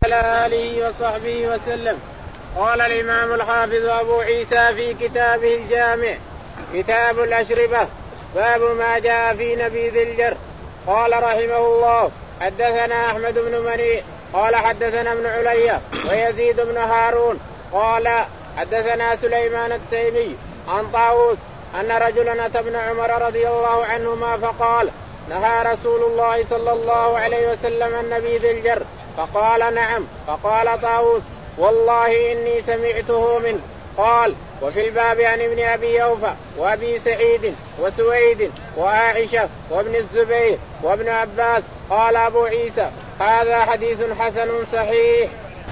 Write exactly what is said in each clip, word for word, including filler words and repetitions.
وعلى آله وصحبه وسلم. قال الإمام الحافظ أبو عيسى في كتابه الجامع كتاب الأشربة باب ما جاء في نبيذ الجر. قال رحمه الله حدثنا أحمد بن منيع قال حدثنا ابن علي ويزيد بن هارون قال حدثنا سليمان التيمي عن طاووس أن رجلا أتى ابن عمر رضي الله عنهما فقال نهى رسول الله صلى الله عليه وسلم عن نبيذ الجر فقال نعم. فقال طاووس والله إني سمعته منه. قال وفي الباب عن ابن أبي أوفى وأبي سعيد وسويد وعائشة وابن الزبير وابن عباس. قال أبو عيسى هذا حديث حسن صحيح.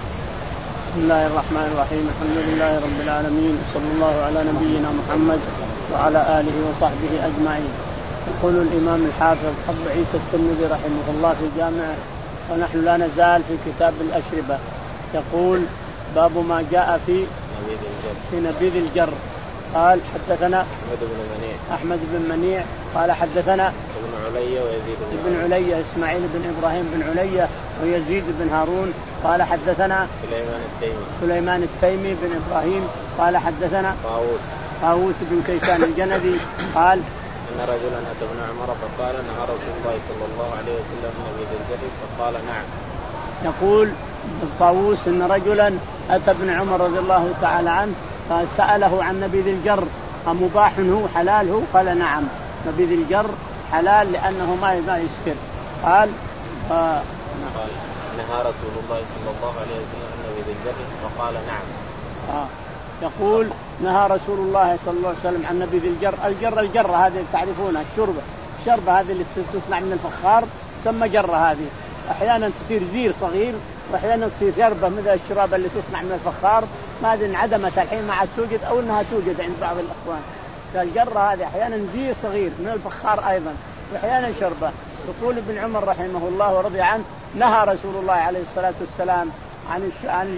بسم الله الرحمن الرحيم. الحمد لله رب العالمين صلى الله على نبينا محمد وعلى آله وصحبه أجمعين. يقول الإمام الحافظ أبو عيسى الترمذي رحمه الله في جامعه ونحن لا نزال في كتاب الأشربة. يقول باب ما جاء في في نبيذ الجر. قال حدثنا أحمد بن منيع أحمد بن منيع قال حدثنا ابن علي ويزيد بن علي إسماعيل بن إبراهيم بن علي ويزيد بن هارون قال حدثنا سليمان التيمي سليمان التيمي بن إبراهيم قال حدثنا طاووس طاووس بن كيسان الجندي قال أن رجلا أتى ابن عمر فقال نهى رسول الله صلى الله عليه وسلم نبيذ الجر فقال نعم. يقول طاووس إن رجلا أتى ابن عمر رضي الله تعالى عنه فسأله عن نبيذ الجر أمباح هو حلال هو؟ قال نعم نبيذ الجر حلال لأنه ما ما يسكر. قال آه قال نهى رسول الله صلى الله عليه وسلم عن نبيذ الجر فقال نعم. آه يقول نهى رسول الله صلى الله عليه وسلم عن نبيذ الجر. الجر الجرة هذه تعرفونها الشربة الشربة هذه اللي تصنع من الفخار تسمى جرة. هذه أحيانا تصير زير صغير وأحيانا تصير شربة مثل الشراب اللي تصنع من الفخار ما أدري انعدمت الحين ما عاد توجد أو أنها توجد عند بعض الأخوان. فالجرة هذه أحيانا زير صغير من الفخار أيضا وأحيانا شربة. يقول ابن عمر رحمه الله ورضي عنه نهى رسول الله عليه الصلاة والسلام عن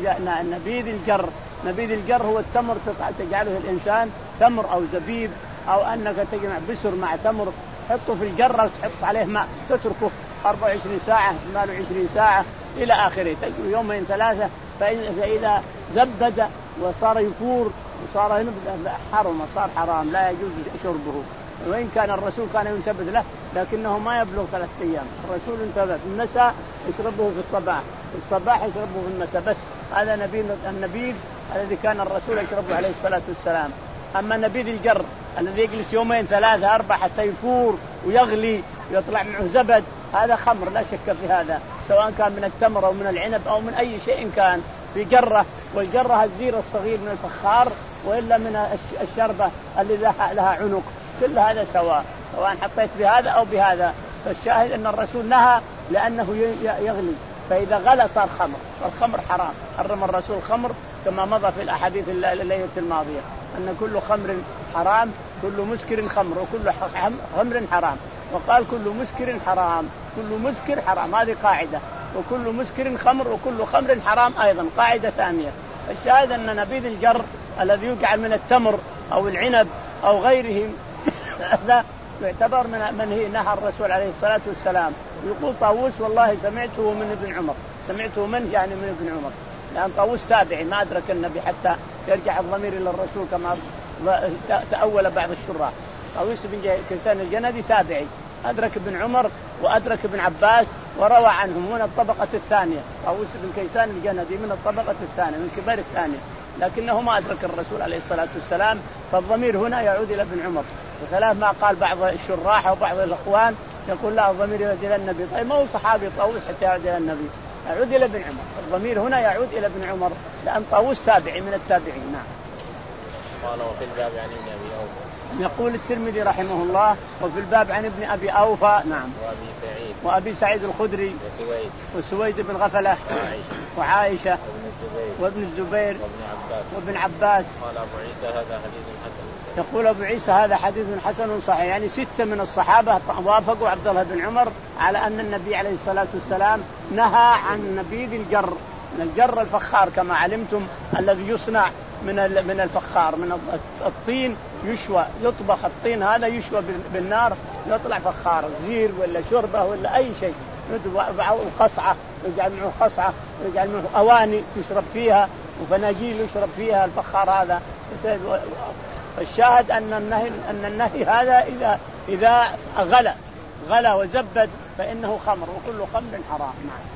عن نبيذ الجر. نبيذ الجر هو التمر تجعله الإنسان تمر أو زبيب أو أنك تجمع بسر مع تمر تحطه في الجرة وتحط عليه ماء تتركه أربعة وعشرين ساعة ثمانية وعشرين ساعة إلى آخره تجري يومين ثلاثة. فإذا زبد وصار يفور وصار حرم صار حرام لا يجوز شربه. وإن كان الرسول كان ينتبه له لكنه ما يبلغ ثلاثة أيام. الرسول انتبه في المساء يشربه في الصباح في الصباح يشربه في المساء بس. هذا نبيذ النبيذ الذي كان الرسول يشربه عليه الصلاة والسلام. أما نبيذ الجر الذي يجلس يومين ثلاثة أربعة حتى يفور ويغلي ويطلع معه زبد هذا خمر لا شك في هذا سواء كان من التمر أو من العنب أو من أي شيء كان في جرة. والجرة الزير الصغير من الفخار وإلا من الشربة اللي لها عنق كل هذا سواء سواء حطيت بهذا أو بهذا. فالشاهد أن الرسول نهى لأنه يغلي فإذا غلى صار خمر. والخمر حرام حرم الرسول الخمر كما مضى في الأحاديث الليلة الماضية أن كل خمر حرام كل مسكر خمر وكل خمر حرام. وقال كل مسكر حرام كل مسكر حرام هذه قاعدة. وكل مسكر خمر وكل خمر حرام أيضا قاعدة ثانية. الشاهد أن نبيذ الجر الذي يجعل من التمر أو العنب أو غيره هذا يعتبر من من نهى الرسول عليه الصلاة والسلام. يقول طاووس والله سمعته من ابن عمر سمعته منه يعني من ابن عمر لأن طاووس تابعي ما أدرك النبي حتى يرجع الضمير إلى الرسول كما تأول بعض الشراح. طاووس بن كيسان الجندي تابعي أدرك ابن عمر وأدرك ابن عباس وروى عنهم من الطبقة الثانية. طاووس بن كيسان الجندي من الطبقة الثانية من كبار الثانية لكنه ما أدرك الرسول عليه الصلاة والسلام. فالضمير هنا يعود إلى ابن عمر وخلاف ما قال بعض الشراح أو بعض الأخوان يقول لا الضمير يعود إلى النبي. طيب ما هو صحابي طاووس حتى يعود إلى النبي يعود إلى ابن عمر. الضمير هنا يعود إلى ابن عمر لأن طاووس تابعي من التابعين. نعم. قال وفي الباب عن ابن أبي أوفى. يقول الترمذي رحمه الله وفي الباب عن ابن أبي أوفى. نعم. وأبي سعيد وأبي سعيد الخدري وسويد وسويد بن غفلة وعائشة وعائشة وابن الزبير وابن الزبير وابن عباس. وابن عباس. قال أبو عيسى هذا حديث حسن. يقول أبو عيسى هذا حديث حسن صحيح. يعني ستة من الصحابة وافقوا عبد الله بن عمر على أن النبي عليه الصلاة والسلام نهى عن نبيذ الجر. من الجر الفخار كما علمتم الذي يصنع من من الفخار من الطين يشوى يطبخ الطين هذا يشوى بالنار يطلع فخار زير ولا شربة ولا أي شيء وقصعة يجعل معه قصعة يجعل معه أواني يشرب فيها وفناجيل يشرب فيها الفخار هذا. الشاهد أن النهي أن النهي هذا إذا إذا غلى غلى وزبد فإنه خمر وكل خمر حرام.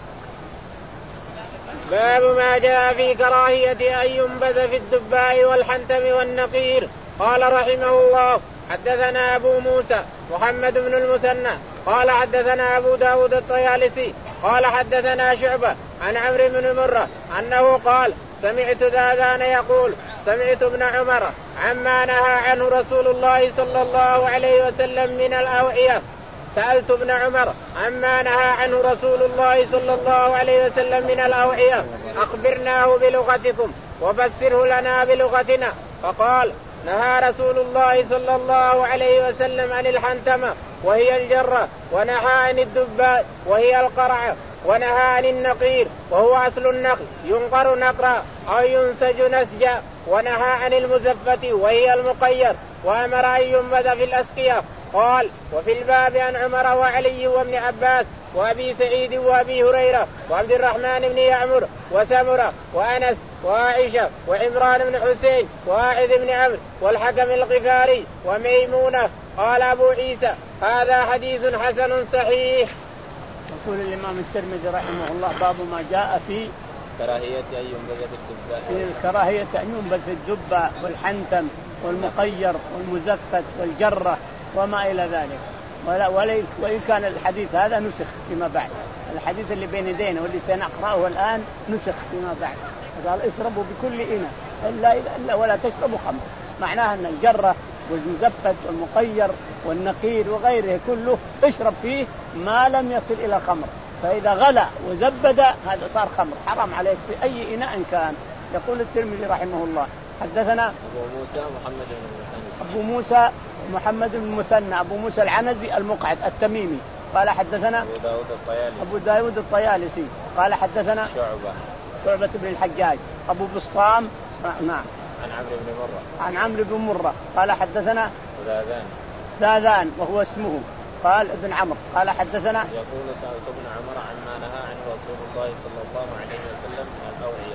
باب ما جاء في كراهية أن ينبذ في الدباء والحنتم والنقير. قال رحمه الله حدثنا أبو موسى محمد بن المثنى قال حدثنا أبو داود الطيالسي قال حدثنا شعبة عن عمرو بن مرة أنه قال سمعت ذاذان يقول سمعت ابن عمر عما نهى عنه رسول الله صلى الله عليه وسلم من الأوعية. سألت ابن عمر عما نهى عنه رسول الله صلى الله عليه وسلم من الأوعية أخبرناه بلغتكم وفسره لنا بلغتنا. فقال نهى رسول الله صلى الله عليه وسلم عن الحنتمة وهي الجرة ونهى عن الدباء وهي القرعة ونهى عن النقير وهو أصل النقل ينقر نقرا أو ينسج نسجا ونهى عن المزفة وهي المقير وأمر أن ينبذ في الأسقية. قال وفي الباب عن عمر وعلي وابن عباس وأبي سعيد وأبي هريرة وعبد الرحمن بن يعمر وسمرة وأنس وعائشة وعمران بن حسين وواعظ بن عمرو والحكم الغفاري وميمونة. قال أبو عيسى هذا حديث حسن صحيح. يقول الإمام الترمذي رحمه الله باب ما جاء في كراهية أن ينبذ في الدباء في كراهية أن ينبذ في الدباء والحنتم والمقير والمزفت والجرة وما إلى ذلك. ولا وإن كان الحديث هذا نسخ فيما بعد. الحديث اللي بين يدينا واللي سنقرأه الآن نسخ فيما بعد. قال اشربوا بكل إناء إلا إلا ولا تشربوا خمر. معناها أن الجرة والمزفت والمقير والنقير وغيره كله اشرب فيه ما لم يصل إلى خمر. فإذا غلى وزبد هذا صار خمر حرام عليك في أي إناء كان. يقول الترمذي رحمه الله حدثنا أبو موسى محمد بن المثنى أبو موسى محمد بن المثنى أبو موسى العنزي المقعد التميمي قال حدثنا أبو داود الطيالسي أبو داود الطيالسي قال حدثنا شعبة شعبة بن الحجاج أبو بسطام نعم عن عمرو بن مرة عن عمرو بن مرة قال حدثنا ذاذان ذاذان وهو اسمه قال ابن عمرو قال حدثنا يقول سألت ابن عمر عما نهى عنه رسول الله صلى الله عليه وسلم من الأوعية.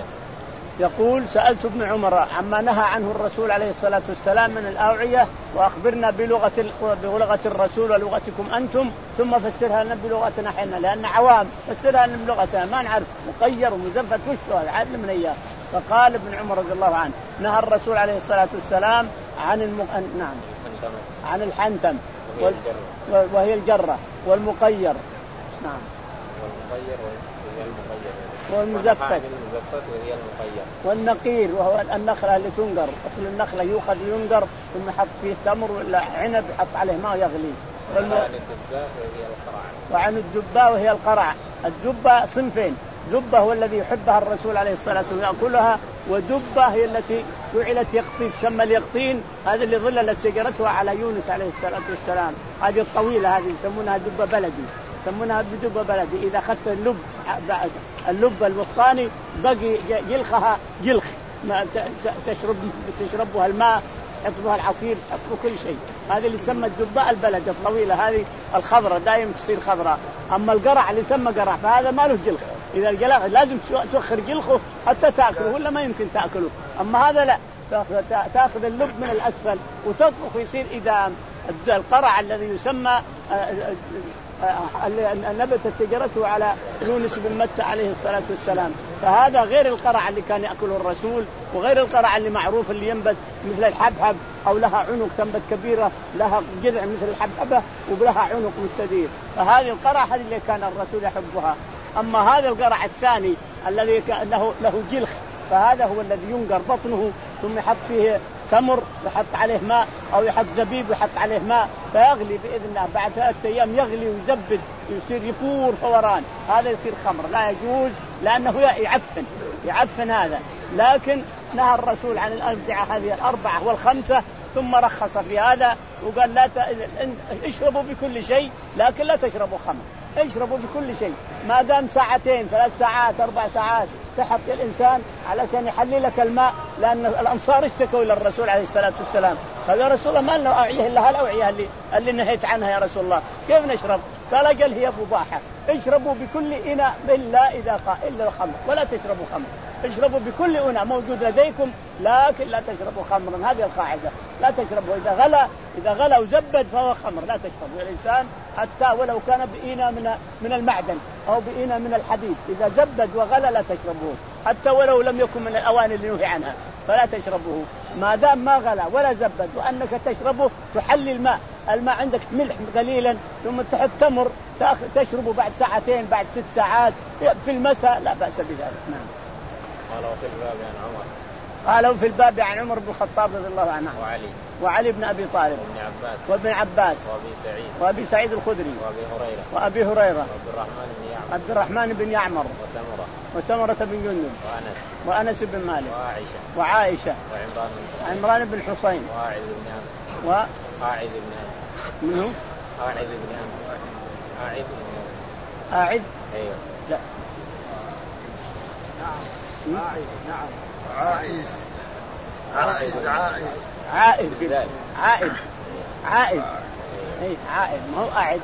يقول سألت ابن عمر عما نهى عنه الرسول عليه الصلاة والسلام من الأوعية وأخبرنا بلغة بلغة الرسول ولغتكم أنتم ثم فسرها لنا بلغتنا حنا لأن عوام فسرها لنا بلغتنا ما نعرف مقير ومزفت وش هذا علمنا إياه. فقال ابن عمر رضي الله عنه نهى الرسول عليه الصلاة والسلام عن الم... نعم عن الحنتم وال... وهي الجرة والمقير نعم والمقير وهي المقير والمزفت وهي المقير والنقير وهو النخلة اللي تنقر أصل النخلة يؤخذ وينقر ثم يحط فيه تمر ولا عنب يحط عليه ماء يغلي. والم... وعن الدباء وهي القرع وعن الدباء وهي القرع. الدباء صنفين دبة هو الذي يحبها الرسول عليه الصلاة والسلام يأكلها ودبة هي التي جعلت يقطين تسمى اليقطين هذا اللي ظللت شجرتها على يونس عليه الصلاة والسلام. هذه الطويلة هذه يسمونها دبة بلدي يسمونها بدبة بلدي. إذا أخذت اللب اللب الوسطاني بقي جلخها جلخ ما تشرب تشربها الماء تحطبها العصير تحطبها كل شيء. هذه اللي تسمى الدباء البلد الطويلة هذه الخضراء دائما تصير خضراء. أما القرع اللي يسمى قرع فهذا ما له جلخ. إذا الجلخ لازم تؤخر جلخه حتى تأكله ولا ما يمكن تأكله. أما هذا لا تأخذ اللب من الأسفل وتطبخ ويصير إدام. القرع الذي يسمى نبت شجرته على يونس بن متى عليه الصلاة والسلام. فهذا غير القرع اللي كان يأكله الرسول وغير القرع اللي معروف اللي ينبت مثل الحبحب أو لها عنق تنبت كبيرة لها جذع مثل الحبحبة ولها عنق مستدير. فهذه القرع هذه اللي كان الرسول يحبها. أما هذا القرع الثاني الذي له له جلخ فهذا هو الذي ينقر بطنه ثم يحط فيه تمر يحط عليه ماء أو يحط زبيب ويحط عليه ماء فيغلي بإذن الله. بعد ثلاثة أيام يغلي ويزبد يصير يفور فوران. هذا يصير خمر لا يجوز لأنه يعفن يعفن هذا. لكن نهى الرسول عن الأربعة هذه الأربعة والخمسة ثم رخص في هذا وقال لا ت... اشربوا بكل شيء لكن لا تشربوا خمر. اشربوا بكل شيء ما دام ساعتين ثلاث ساعات أربع ساعات تحت الإنسان علشان يحلل لك الماء. لأن الأنصار اشتكوا إلى الرسول عليه الصلاة والسلام قال يا رسول الله ما لنا أوعية إلا هالأوعية اللي اللي نهيت عنها يا رسول الله كيف نشرب؟ قال أجل هي مباحة، اشربوا بكل إناء إلا إذا قال إلا الخمر، ولا تشربوا خمر، اشربوا بكل إناء موجود لديكم لكن لا تشربوا خمرا. هذه القاعدة، لا تشربوا إذا غلى إذا غلى وزبد فهو خمر، لا تشربوا الإنسان حتى ولو كان بإناء من من المعدن أو بإناء من الحديد، إذا زبد وغلى لا تشربوه، حتى ولو لم يكن من الأواني اللي نهي عنها فلا تشربوه ما دام ما غلى ولا زبد، وأنك تشربه تحلي الماء، الماء عندك ملح قليلا ثم تحط تمر تشربه بعد ساعتين بعد ست ساعات في المساء لا بأس بذلك. نعم. قالوا في الباب عن عمر قالوا في الباب عن عمر بن الخطاب رضي الله عنه وعلي وعلي بن أبي طالب وابن عباس وابن عباس وأبي سعيد وأبي سعيد الخدري وأبي هريرة وأبي هريرة وعبد الرحمن بن يعمر عبد الرحمن بن يعمر وسمرة وسمرة بن جندب وأنس وأنس بن مالك وعائشة وعائشة وعمران بن عمران بن حسين وعائذ بن عمرو و عائذ بن عمرو منه عائذ بن عمرو عائذ بن عمرو أعد أيوه لا نعم عائذ نعم عائذ عائذ عائذ عائذ عائذ عائذ اي عائذ ما هو أعد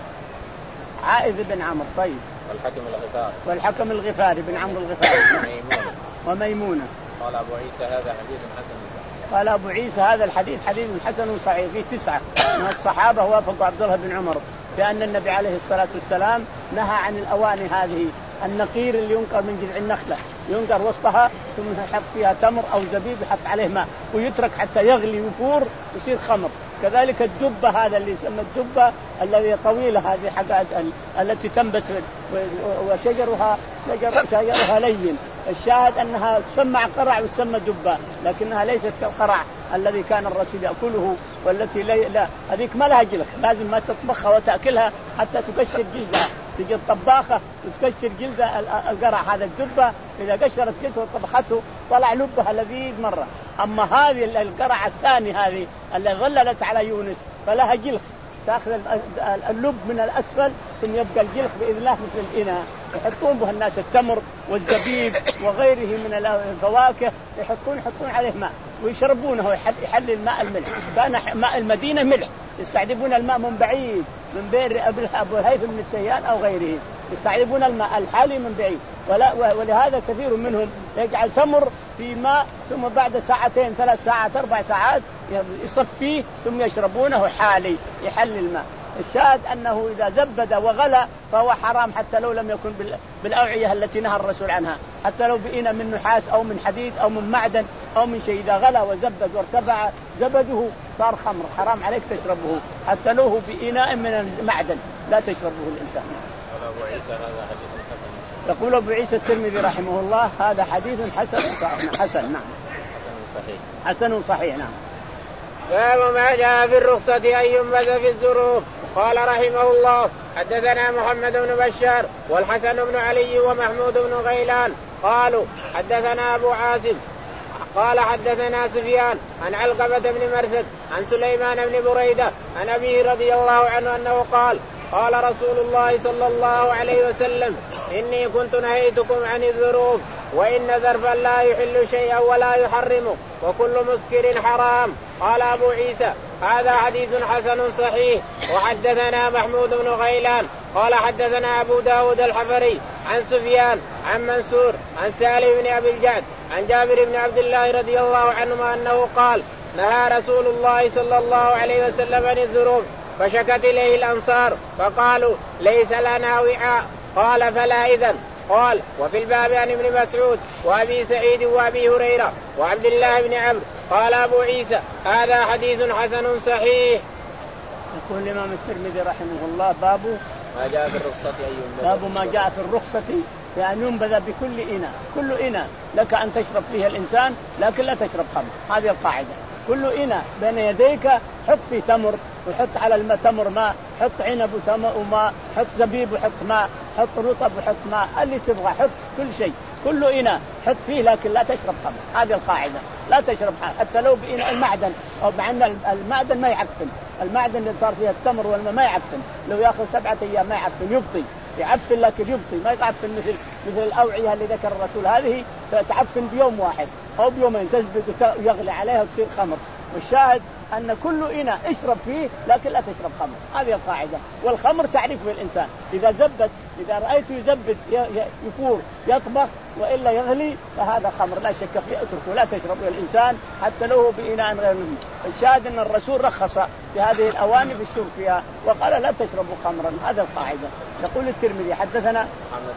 عائذ بن عمرو. طيب. والحكم الغفاري والحكم الغفاري بن عمرو الغفاري وميمونة وميمونة. قال أبو عيسى هذا حديث حسن صحيح. قال أبو عيسى هذا الحديث حديث حسن صحيح. فيه تسعة من الصحابة وافقوا عبد الله بن عمر بأن النبي عليه الصلاة والسلام نهى عن الأواني هذه، النقير اللي ينقر من جذع النخلة ينقر وسطها ثم يحط فيها تمر أو زبيب يحط عليه ماء ويترك حتى يغلي ويفور يصير خمر. كذلك الدبة هذا اللي يسمى الدبة الذي طويلة هذه حقائق التي تنبت وشجرها شجر شجرها لين، الشاهد أنها تسمى قرع وتسمى دبة لكنها ليست كالقرع الذي كان الرسول يأكله والتي لا, لا هذيك ما لها جلد، لازم ما تطبخها وتأكلها حتى تكسر جلدها، تجي الطباخة وتكسر جلد القرع هذا الدبة، إذا قشرت جلده وطبخته طلع لبها لذيذ مرة. أما هذه القرع الثاني هذه اللي ظللت على يونس فلها جلخ، تأخذ اللب من الأسفل ثم يبقى الجلخ بإذن الله مثل الإناء يحطون به الناس التمر والزبيب وغيره من الفواكه يحطون يحطون عليه ماء ويشربونه يحل, يحل الماء الملح. كان ماء المدينة ملح، يستعذبون الماء من بعيد من بئر أبو هيثم بن السيان أو غيره، يستعذبون الماء الحالي من بعيد. ولا ولهذا كثير منهم يجعل تمر في ماء ثم بعد ساعتين ثلاث ساعات أربع ساعات يصفيه ثم يشربونه حالي يحل الماء. الشاهد أنه إذا زبد وغلى فهو حرام حتى لو لم يكن بالأوعية التي نهى الرسول عنها، حتى لو بإناء من نحاس أو من حديد أو من معدن أو من شيء، إذا غلى وزبد وارتفع زبده صار خمر حرام عليك تشربه حتى لو هو بإناء من المعدن لا تشربه الإنسان. أبو عيسى هذا حديث حسن. يقول أبو عيسى الترمذي رحمه الله هذا حديث حسن حسن نعم حسن صحيح حسن صحيح نعم. باب ما جاء في الرخصة أن ينبذ في الزروف. قال رحمه الله حدثنا محمد بن بشار والحسن بن علي ومحمود بن غيلان قالوا حدثنا أبو عاصم قال حدثنا سفيان عن علقمة بن مرثد عن سليمان بن بريدة عن أبيه رضي الله عنه أنه قال قال رسول الله صلى الله عليه وسلم إني كنت نهيتكم عن الذروف وإن ذرفا لا يحل شيئا ولا يحرمه وكل مسكر حرام. قال أبو عيسى هذا حديث حسن صحيح. وحدثنا محمود بن غيلان قال حدثنا أبو داود الحفري عن سفيان عن منصور عن سالم بن أبي الجعد عن جابر بن عبد الله رضي الله عنهما أنه قال نهى رسول الله صلى الله عليه وسلم عن الذروف فشكت إليه الأنصار فقالوا ليس لنا وعاء قال فلا إذن. قال وفي الباب عن ابن مسعود وأبي سعيد وأبي هريرة وعبد الله بن عمرو. قال أبو عيسى هذا حديث حسن صحيح. يقول الإمام الترمذي رحمه الله باب ما جاء في الرخصة أن ينبذ باب ما جاء في الرخصة بأن ينبذ بكل إناء، كل إناء لك أن تشرب فيه الإنسان لكن لا تشرب خمر، هذه القاعدة. كل إناء بين يديك حط فيه تمر وحط على الماء تمر ماء، حط عنب وماء، حط زبيب وحط ماء، حط رطب وحط ماء، اللي تبغى حط كل شيء، كل إناء حط فيه لكن لا تشرب خمر، هذه القاعدة. لا تشرب حتى لو بإناء المعدن أو مع أن المعدن ما يعفن، المعدن اللي صار فيها التمر والماء ما يعفن، لو يأخذ سبعة أيام ما يعفن، يبطي يعفن لكن يبطي، ما يعفن مثل مثل الأوعية اللي ذكر الرسول هذه تعفن بيوم واحد أو بيومين تزبد ويغلي عليها وتصير خمر. والشاهد أن كل إناء اشرب فيه لكن لا تشرب خمر، هذه القاعدة. والخمر تعرفه الإنسان إذا زبت، إذا رأيته يزبد يفور يطبخ وإلا يغلي فهذا خمر لا شك فيه، اتركه لا تشربه الإنسان حتى لو بإناء غير منه. الشاهد أن الرسول رخص في هذه الأواني في الشرب فيها وقال لا تشربوا خمرا، هذا القاعدة. يقول الترمذي حدثنا محمد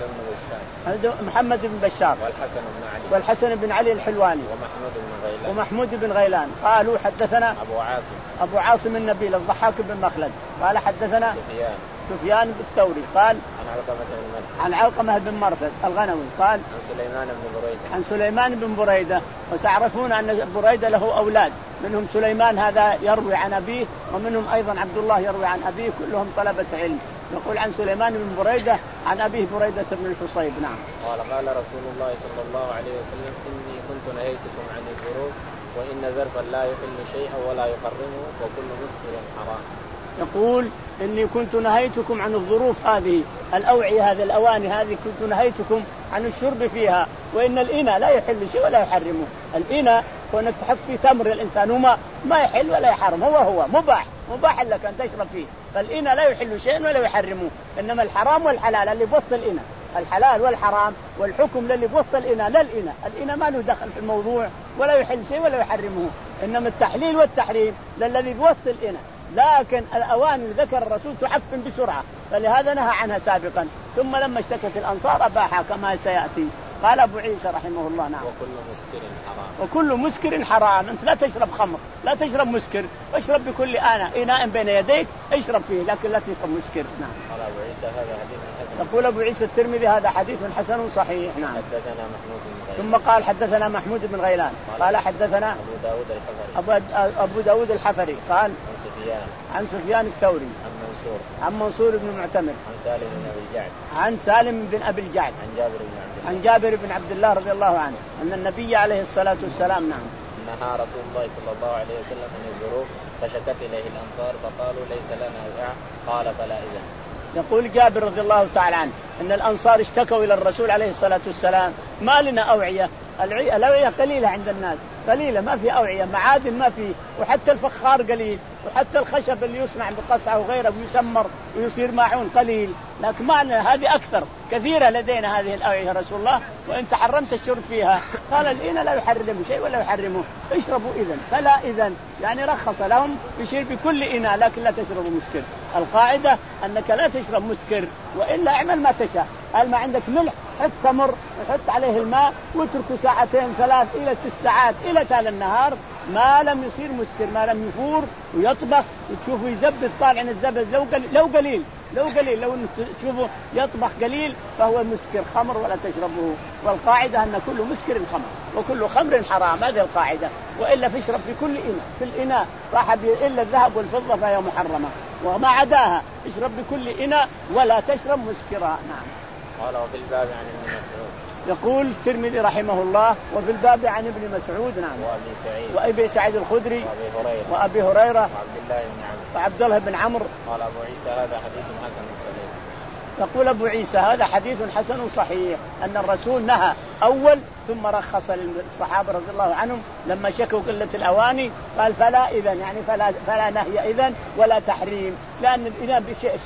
بن بشار محمد بن بشار والحسن بن علي والحسن بن علي الحلواني ومحمود بن غيلان ومحمود بن غيلان قالوا حدثنا أبو عاصم أبو عاصم النبيل الضحاك بن مخلد قال حدثنا سفيان سفيان الثوري قال عن علقمة بن مرثد عن علقمة بن مرثد الغنوي قال عن سليمان بن بريدة عن سليمان بن بريدة. وتعرفون أن بريدة له أولاد، منهم سليمان هذا يروي عن أبيه ومنهم أيضا عبد الله يروي عن أبيه، كلهم طلبة علم. يقول عن سليمان بن بريدة عن أبيه بريدة بن الحصيب. نعم. قال قال رسول الله صلى الله عليه وسلم إني كنت نهيتكم عن الظروف وإن ظرفا لا يحل شيئا ولا يحرمه وكل مسكر حرام. يقول إني كنت نهيتكم عن الظروف هذه الأوعية هذه الأواني هذه كنت نهيتكم عن الشرب فيها، وإن الإناء لا يحل شيء ولا يحرمه. الإناء كونك تحط فيه تمر الإنسان وما ما يحل ولا يحرم، هو هو مباح مباح لك أن تشرب فيه، فالإناء لا يحل شيء ولا يحرمه. إنما الحرام والحلال اللي بوسط الإناء، الحلال والحرام والحكم للي بوسط الإناء لا الإناء، الإناء ما له دخل في الموضوع ولا يحل شيء ولا يحرمه، إنما التحليل والتحريم للذي بوسط الإناء. لكن الأواني ذكر الرسول تعفن بسرعة، فلهذا نهى عنها سابقا، ثم لما اشتكت الأنصار أباحها كما سيأتي. قال أبو عيسى رحمه الله نعم وكل مسكر حرام وكل مسكر حرام. أنت لا تشرب خمر، لا تشرب مسكر، اشرب بكل آناء إناء بين يديك اشرب فيه، لكن لا تشرب مسكر. نعم. قال أبو عيسى هذا حديث حسن. يقول أبو عيسى الترمذي هذا حديث حسن صحيح. نعم. حدثنا محمود بن غيلان ثم قال حدثنا محمود بن غيلان قال حدثنا أبو داود الحفري أبو, أبو داود الحفري قال عن سفيان عن سفيان الثوري عن منصور عن منصور بن معتمر عن سالم بن أبي الجعد عن سالم بن أبي الجعد عن جابر بن عبد الله عن جابر بن عبد الله رضي الله عنه أن النبي عليه الصلاة والسلام نعم نهى رسول الله صلى الله عليه وسلم عن الظروف فشكت إليه الأنصار فقالوا ليس لنا وعاء قال فلا إذن. يقول جابر رضي الله تعالى عنه أن الأنصار اشتكوا إلى الرسول عليه الصلاة والسلام ما لنا أوعية، الأوعية قليلة عند الناس، قليلة ما في أوعية، معادن ما في، وحتى الفخار قليل، وحتى الخشب اللي يصنع بقصعة وغيره ويسمر ويصير ماعون قليل، لكن معنا هذه أكثر كثيرة لدينا هذه الأوعية رسول الله، وإن تحرمت الشرب فيها قال الإناء لا يحرم شيء ولا يحرمه، اشربوا إذن فلا إذن، يعني رخص لهم يشير بكل إناء لكن لا تشربوا مسكر. القاعدة أنك لا تشرب مسكر وإلا اعمل ما تشاء، قال ما عندك ملح حط تمر وحط عليه الماء واتركه ساعتين ثلاث إلى ست ساعات إلى تال النهار ما لم يصير مسكر، ما لم يفور ويطبخ وتشوفه يزبد طالع عن الزبد لو قليل لو قليل لو قليل لو تشوفه يطبخ قليل فهو مسكر خمر ولا تشربه. والقاعدة أن كل مسكر خمر وكل خمر حرام، هذه القاعدة، وإلا فاشرب في كل إناء، في الإناء راح إلا الذهب والفضة فهي محرمة، وما عداها اشرب بكل إناء ولا تشرب مسكرا. نعم. قال وفي الباب عن ابن مسعود يقول الترمذي رحمه الله وفي الباب عن ابن مسعود نعم وأبي سعيد وأبي سعيد الخدري وأبي هريرة وأبي هريرة وعبد الله بن عمرو وعبد الله بن عمرو. قال أبو عيسى هذا حديث حسن صحيح. يقول أبو عيسى هذا حديث حسن صحيح أن الرسول نهى أول ثم رخص للصحابة رضي الله عنهم لما شكوا قلة الأواني قال فلا إذن، يعني فلا, فلا نهي إذن ولا تحريم، لأن الإناء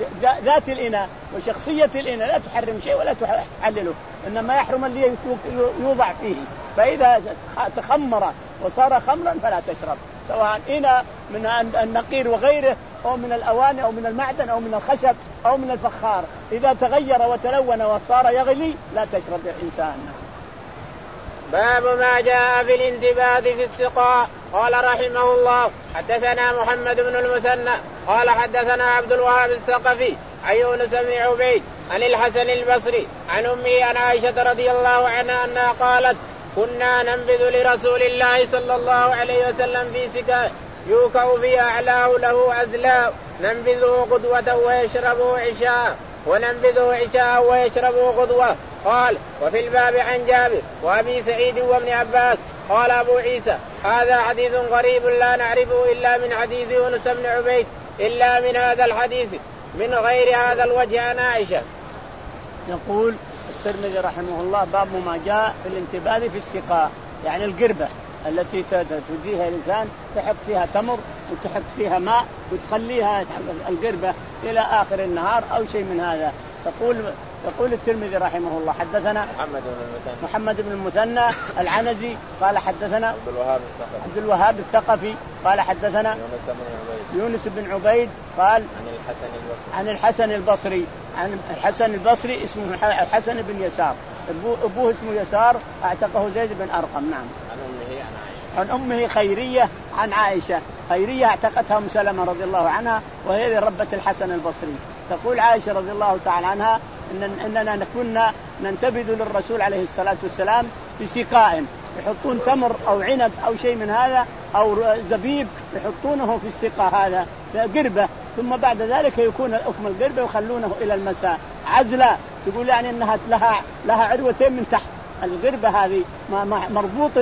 ذات الإناء وشخصية الإناء لا تحرم شيء ولا تحلله، إنما يحرم اللي يوضع فيه، فإذا تخمر وصار خمرا فلا تشرب، سواء إناء من النقير وغيره أو من الأواني أو من المعدن أو من الخشب أو من الفخار، إذا تغير وتلون وصار يغلي لا تشرب الإنسان. باب ما جاء في الانتباذ في السقاء. قال رحمه الله حدثنا محمد بن المثنى قال حدثنا عبد الوهاب الثقفي عن يونس بن عبيد عن الحسن البصري عن أمه عن عائشة رضي الله عنها أنها قالت كنا ننبذ لرسول الله صلى الله عليه وسلم في سقاء يوكأ في أعلاه له عزلاء ننبذه غدوة ويشربه عشاء وننبذه عشاء ويشربه غدوة. قال وفي الباب عن جابر وأبي سعيد وابن عباس. قال أبو عيسى هذا حديث غريب لا نعرفه إلا من حديث يونس بن عبيد إلا من هذا الحديث من غير هذا الوجه عن عائشة. يقول الترمذي رحمه الله باب ما جاء في الانتباذ في السقاء، يعني القربة التي تديها الإنسان تحط فيها تمر وتحط فيها ماء وتخليها القربة إلى آخر النهار أو شيء من هذا. تقول يقول الترمذي رحمه الله حدثنا محمد بن المثنى محمد بن المثنى العنزي قال حدثنا عبد الوهاب الثقفي عبد الوهاب الثقفي قال حدثنا يونس بن عبيد يونس بن عبيد قال عن الحسن البصري عن الحسن البصري عن الحسن البصري اسمه الحسن بن يسار أبوه اسمه يسار اعتقه زيد بن أرقم. نعم. عن أمه عن عن عائشة أمه خيرية عن عائشة. خيرية اعتقتها أم سلمة رضي الله عنها وهي ربة الحسن البصري. تقول عائشة رضي الله تعالى عنها إن إننا كنا ننتبذ للرسول عليه الصلاة والسلام بسقاء يحطون تمر أو عنب أو شيء من هذا أو زبيب يحطونه في السقاء هذا قربة ثم بعد ذلك يكون الأفم القربة ويخلونه إلى المساء عزلة. تقول يعني إنها لها لها عروتين من تحت القربة هذه مربوط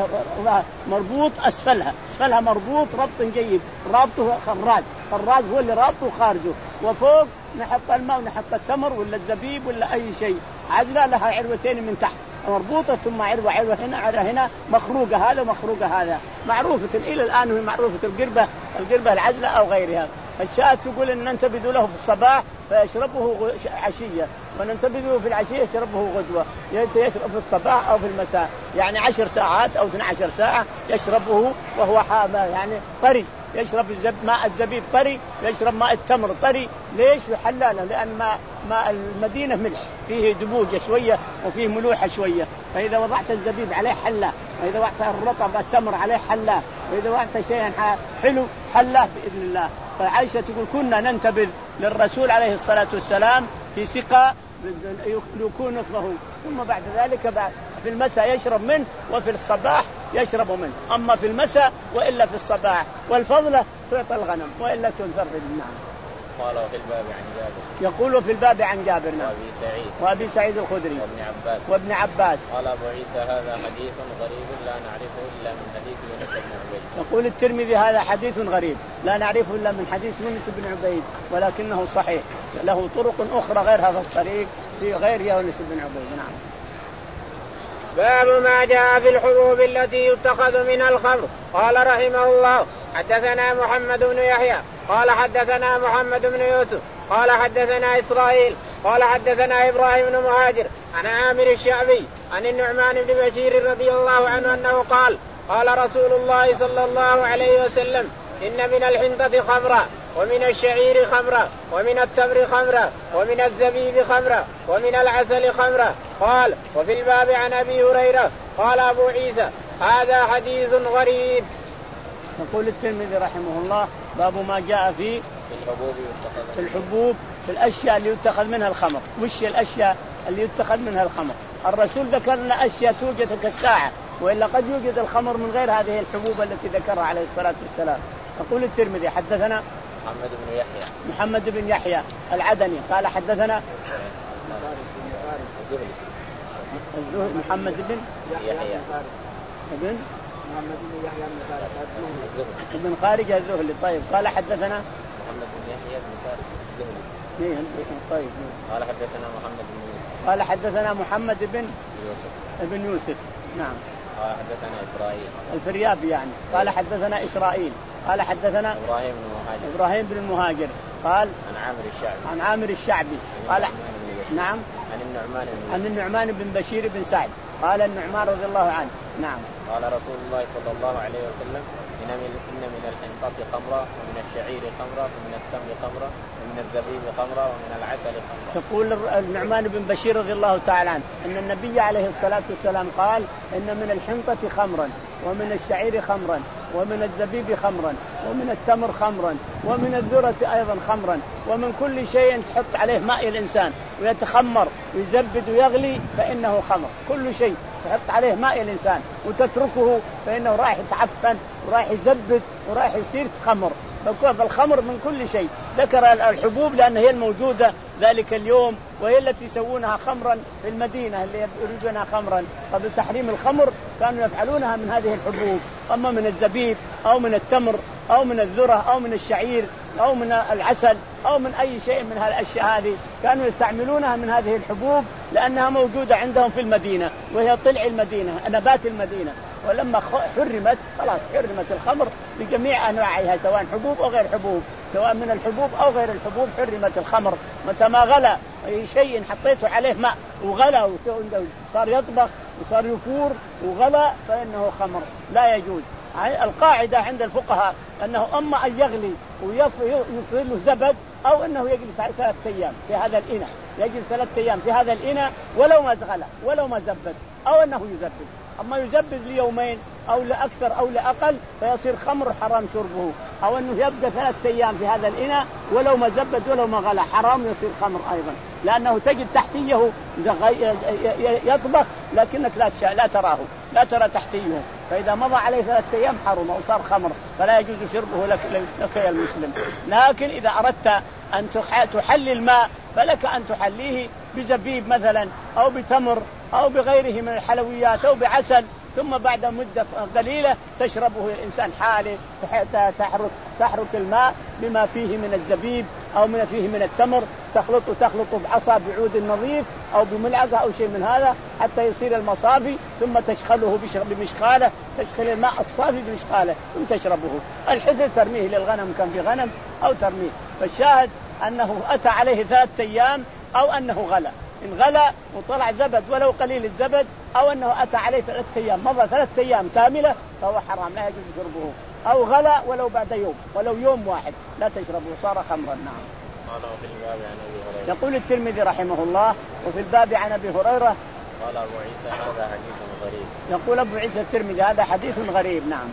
مربوط أسفلها أسفلها مربوط ربط جيد رابطه خراج خراج هو اللي رابطه خارجه وفوق نحط الماء ونحط التمر ولا الزبيب ولا أي شيء عزلة لها عروتين من تحت مربوطة ثم عروة عروة هنا عروة هنا مخروقة هذا مخروقة هذا معروفة إلى الآن وهي معروفة القربة القربة العزلة أو غيرها. الشاة تقول إن ننتبذ له في الصباح فيشربه عشية وننتبذه في العشية يشربه غدوة يشرب في الصباح أو في المساء يعني عشر ساعات أو اثنتي عشرة ساعة يشربه وهو حامى يعني طري يشرب ماء الزبيب طري يشرب ماء التمر طري. ليش؟ حلالا لأن ماء ماء المدينة ملح فيه دبوجة شوية وفيه ملوحة شوية فإذا وضعت الزبيب عليه حلا وإذا وضعت الرطب التمر عليه حلا وإذا وضعت شيئا حلو حلا بإذن الله. فعائشة تقول كنا ننتبذ للرسول عليه الصلاة والسلام في سقاء يكون نصفه ثم بعد ذلك بعد في المساء يشرب منه وفي الصباح يشرب منه أما في المساء وإلا في الصباح والفضلة تعطى الغنم وإلا تنثر بالنعم. قال في الباب عن جابر يقول في الباب عن جابر وأبي سعيد وأبي سعيد الخدري وابن عباس وابن عباس. قال أبو عيسى هذا حديث غريب لا نعرفه إلا من حديث يونس بن عبيد. يقول الترمذي هذا حديث غريب لا نعرفه إلا من حديث يونس بن عبيد ولكنه صحيح له طرق أخرى غير هذا الطريق في غير يونس بن عبيد. نعم. باب ما جاء في الحبوب التي يتخذ منها الخمر. قال رحمه الله حدثنا محمد بن يحيى قال حدثنا محمد بن يوسف قال حدثنا إسرائيل قال حدثنا إبراهيم بن مهاجر عن عامر الشعبي عن النعمان بن بشير رضي الله عنه أنه قال قال رسول الله صلى الله عليه وسلم إن من الحنطة خمرا ومن الشعير خمرا ومن التمر خمرا ومن الزبيب خمرا ومن العسل خمرا. قال وفي الباب عن أبي هريرة قال أبو عيسى هذا حديث غريب. يقول الترمذي رحمه الله باب ما جاء في الحبوب في الحبوب في الأشياء اللي يتخذ منها الخمر. وش الأشياء اللي يتخذ منها الخمر؟ الرسول ذكر لنا أشياء توجد كالساعة وإلا قد يوجد الخمر من غير هذه الحبوب التي ذكرها عليه الصلاة والسلام. يقول الترمذي حدثنا محمد بن يحيى محمد بن يحيى العدني قال حدثنا محمد بن يحيى ابن محمد بن يحيى بن خارج الذهلي. طيب قال حدثنا محمد بن يحيى بن خارج الذهلي. طيب قال حدثنا محمد بن يوسف قال حدثنا محمد بن يوسف ابن يوسف. نعم. قال حدثنا إسرائيل الفريابي يعني قال حدثنا إسرائيل قال حدثنا إبراهيم بن المهاجر إبراهيم بن المهاجر قال عن عامر الشعبي عن عامر الشعبي قال نعم عن النعمان بن عن النعمان بن بشير بن سعد قال النعمان رضي الله عنه. نعم. قال رسول الله صلى الله عليه وسلم إن من, إن من الحنطة خمرة ومن الشعير خمرة ومن التمر خمرة ومن الزبيب خمرة ومن العسل خمرة. يقول النعمان بن بشير رضي الله تعالى عنه أن النبي عليه الصلاة والسلام قال إن من الحنطة خمرا ومن الشعير خمرا ومن الزبيب خمرا ومن التمر خمرا ومن الذرة أيضا خمرا ومن كل شيء تحط عليه ماء الإنسان ويتخمر ويزبد ويغلي فإنه خمر. كل شيء تحط عليه ماء الإنسان وتتركه فإنه رايح يتعفن ورايح يزبد ورايح يصير خمر. فالخمر من كل شيء. ذكر الحبوب لأن هي الموجودة ذلك اليوم وهي التي يسوونها خمرا في المدينة اللي يريدونها خمرا. قبل تحريم الخمر كانوا يفعلونها من هذه الحبوب أما من الزبيب أو من التمر أو من الذرة أو من الشعير أو من العسل أو من أي شيء من هالأشياء هذه كانوا يستعملونها من هذه الحبوب لأنها موجودة عندهم في المدينة وهي طلع المدينة نبات المدينة. ولما حرمت خلاص حرمت الخمر بجميع أنواعها سواء حبوب أو غير حبوب، سواء من الحبوب أو غير الحبوب حرمت الخمر. متى ما غلى أي شيء حطيته عليه ماء وغلى وصار يطبخ وصار يفور وغلى فإنه خمر لا يجوز. القاعدة عند الفقهاء أنه أما أن يغلي ويصير له زبد أو أنه يجلس ثلاثة أيام في هذا الإناء، يجلس ثلاثة أيام في هذا الإناء ولو ما غلى ولو ما زبد، أو أنه يزبد. أما يزبد ليومين أو لأكثر أو لأقل فيصير خمر حرام شربه، أو أنه يبقى ثلاثة أيام في هذا الإناء ولو ما زبد ولو ما غلى حرام يصير خمر أيضا، لأنه تجد تحتيه يطبخ لكنك لا لا تراه لا ترى تحتيه، فإذا مضى عليه ثلاثة أيام حرم وصار خمر فلا يجوز شربه لك, لك يا المسلم. لكن إذا أردت أن تحلي الماء فلك أن تحليه بزبيب مثلا أو بتمر أو بغيره من الحلويات أو بعسل، ثم بعد مدة قليلة تشربه الإنسان حاله، تحرك تحرك الماء بما فيه من الزبيب أو ما فيه من التمر، تخلط تخلط بعصا بعود نظيف أو بملعقة أو شيء من هذا حتى يصير المصافي، ثم تشخله بمشخالة، تشخل الماء الصافي بمشخالة ثم تشربه. الحذر ترميه للغنم كان في غنم أو ترميه. فالشاهد أنه أتى عليه ثلاثة أيام أو أنه غلى، إن غلى وطلع زبد ولو قليل الزبد أو أنه أتى عليه ثلاثة أيام مضى ثلاثة أيام كاملة فهو حرام لا يجوز شربه، أو غلى ولو بعد يوم ولو يوم واحد لا تشربه صار خمرا. نعم. يقول الترمذي رحمه الله وفي الباب عن أبي هريرة قال أبو عيسى هذا حديث غريب. يقول أبو عيسى الترمذي هذا حديث غريب. نعم.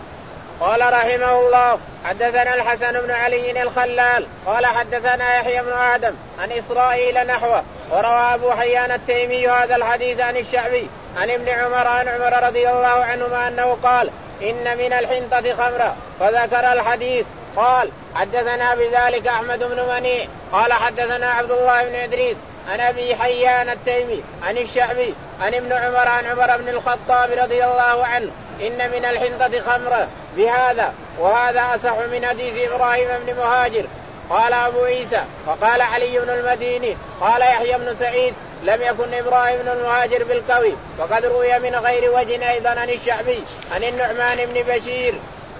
قال رحمه الله حدثنا الحسن بن علي الخلال قال حدثنا يحيى بن آدم عن إسرائيل نحوه، وروى أبو حيان التيمي هذا الحديث عن الشعبي عن ابن عمر عن عمر رضي الله عنهما أنه قال إن من الحنطة خمرا، فذكر الحديث. قال حدثنا بذلك أحمد بن منيع قال حدثنا عبد الله بن إدريس عن أبي حيان التيمي عن الشعبي عن ابن عمر عن عمر بن الخطاب رضي الله عنه إن من الحنطة خمرا بهذا، وهذا أصح من حديث إبراهيم بن مهاجر. قال أبو عيسى وقال علي بن المديني قال يحيى بن سعيد لم يكن إبراهيم بن المهاجر بالقوي، وقد روي من غير وجه أيضا عن الشعبي عن النعمان بن بشير.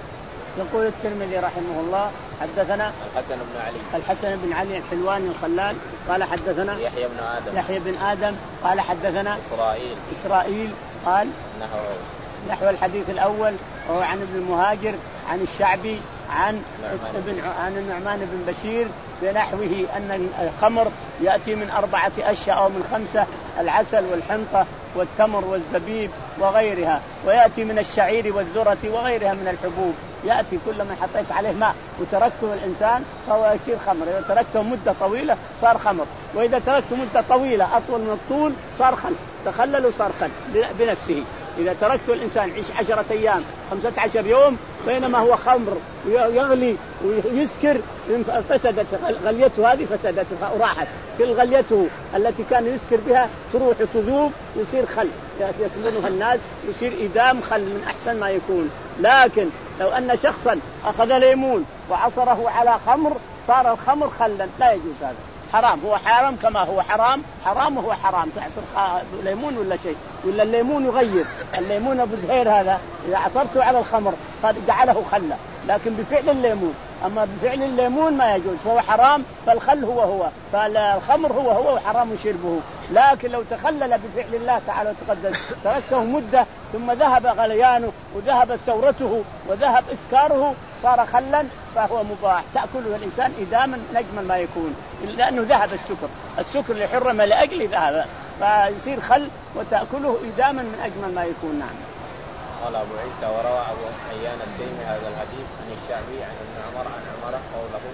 يقول الترمذي رحمه الله حدثنا الحسن بن علي الحسن بن علي الحلواني الخلال قال حدثنا يحيى بن آدم يحيى بن آدم قال حدثنا إسرائيل إسرائيل قال نحو نحو الحديث الأول وهو عن ابن المهاجر عن الشعبي عن ابن عن النعمان بن بشير بنحوه أن الخمر يأتي من أربعة أشياء أو من خمسة، العسل والحنطة والتمر والزبيب وغيرها، ويأتي من الشعير والذرة وغيرها من الحبوب، يأتي كل ما حطيت عليه ماء وتركته الإنسان فهو يصير خمر، إذا تركته مدة طويلة صار خمر، وإذا تركته مدة طويلة أطول من الطول صار خل، تخلل وصار خل بنفسه. إذا تركته الإنسان يعيش عشرة أيام خمسة عشر يوم بينما هو خمر ويغلي ويسكر فسدت غليته، هذه فسدت وراحت كل غليته التي كان يسكر بها تروح وتذوب يصير خل يكملها الناس، يصير إدام خل من أحسن ما يكون. لكن لو أن شخصا أخذ ليمون وعصره على خمر صار الخمر خلا لا يجوز، هذا حرام، هو حرام كما هو حرام، حرام وهو حرام، تعصر ليمون ولا شيء، ولا الليمون يغير، الليمون أبو زهير هذا إذا عصرته على الخمر قد جعله خلا، لكن بفعل الليمون، أما بفعل الليمون ما يجوز فهو حرام، فالخل هو هو، فالخمر هو هو وحرام شربه. لكن لو تخلل بفعل الله تعالى وتقدس تركه مدة ثم ذهب غليانه وذهبت ثورته وذهب إسكاره صار خلا فهو مباح تأكله الإنسان إداما من أجمل ما يكون، لأنه ذهب السكر، السكر اللي حرم لأجل ذهب فيصير خل وتأكله إداما من أجمل ما يكون. نعم. قال أبو عيسى وروى أبو حيان التيمي هذا الحديث عن الشعبي عن ابن عمر عن عمر قوله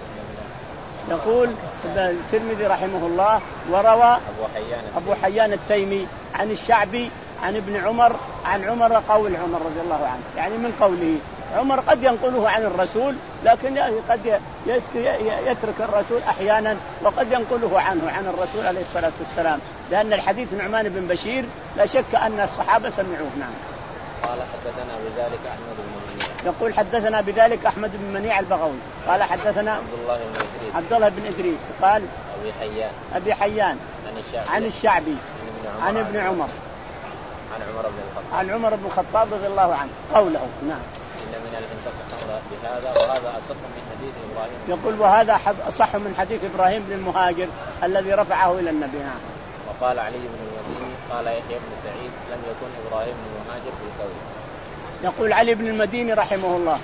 يقول الترمذي رحمه الله وروى أبو حيان أبو حيان التيمي عن الشعبي عن ابن عمر عن عمر قول عمر رضي الله عنه، يعني من قوله عمر قد ينقله عن الرسول لكن قد يترك الرسول أحيانا وقد ينقله عنه عن الرسول عليه الصلاة والسلام، لأن الحديث نعمان بن بشير لا شك أن الصحابة سمعوه. نعم. قال حدثنا بذلك أحمد بن منيع يقول حدثنا بذلك أحمد بن منيع البغوي قال حدثنا عبد الله بن إدريس عبد الله بن إدريس قال أبي حيان أبي حيان عن الشعبي عن الشعبي عن ابن عمر عن عمر بن الخطاب عن عمر بن الخطاب رضي الله عنه قوله نعم إن من الإنسان الخمر بهذا وهذا أصح من حديث إبراهيم. يقول وهذا أصح من حديث إبراهيم بن المهاجر الذي رفعه إلى النبي. نعم. وقال علي بن المديني قال يحيى بن سعيد لم يكن إبراهيم بن المهاجر في قوله. يقول علي بن المديني رحمه الله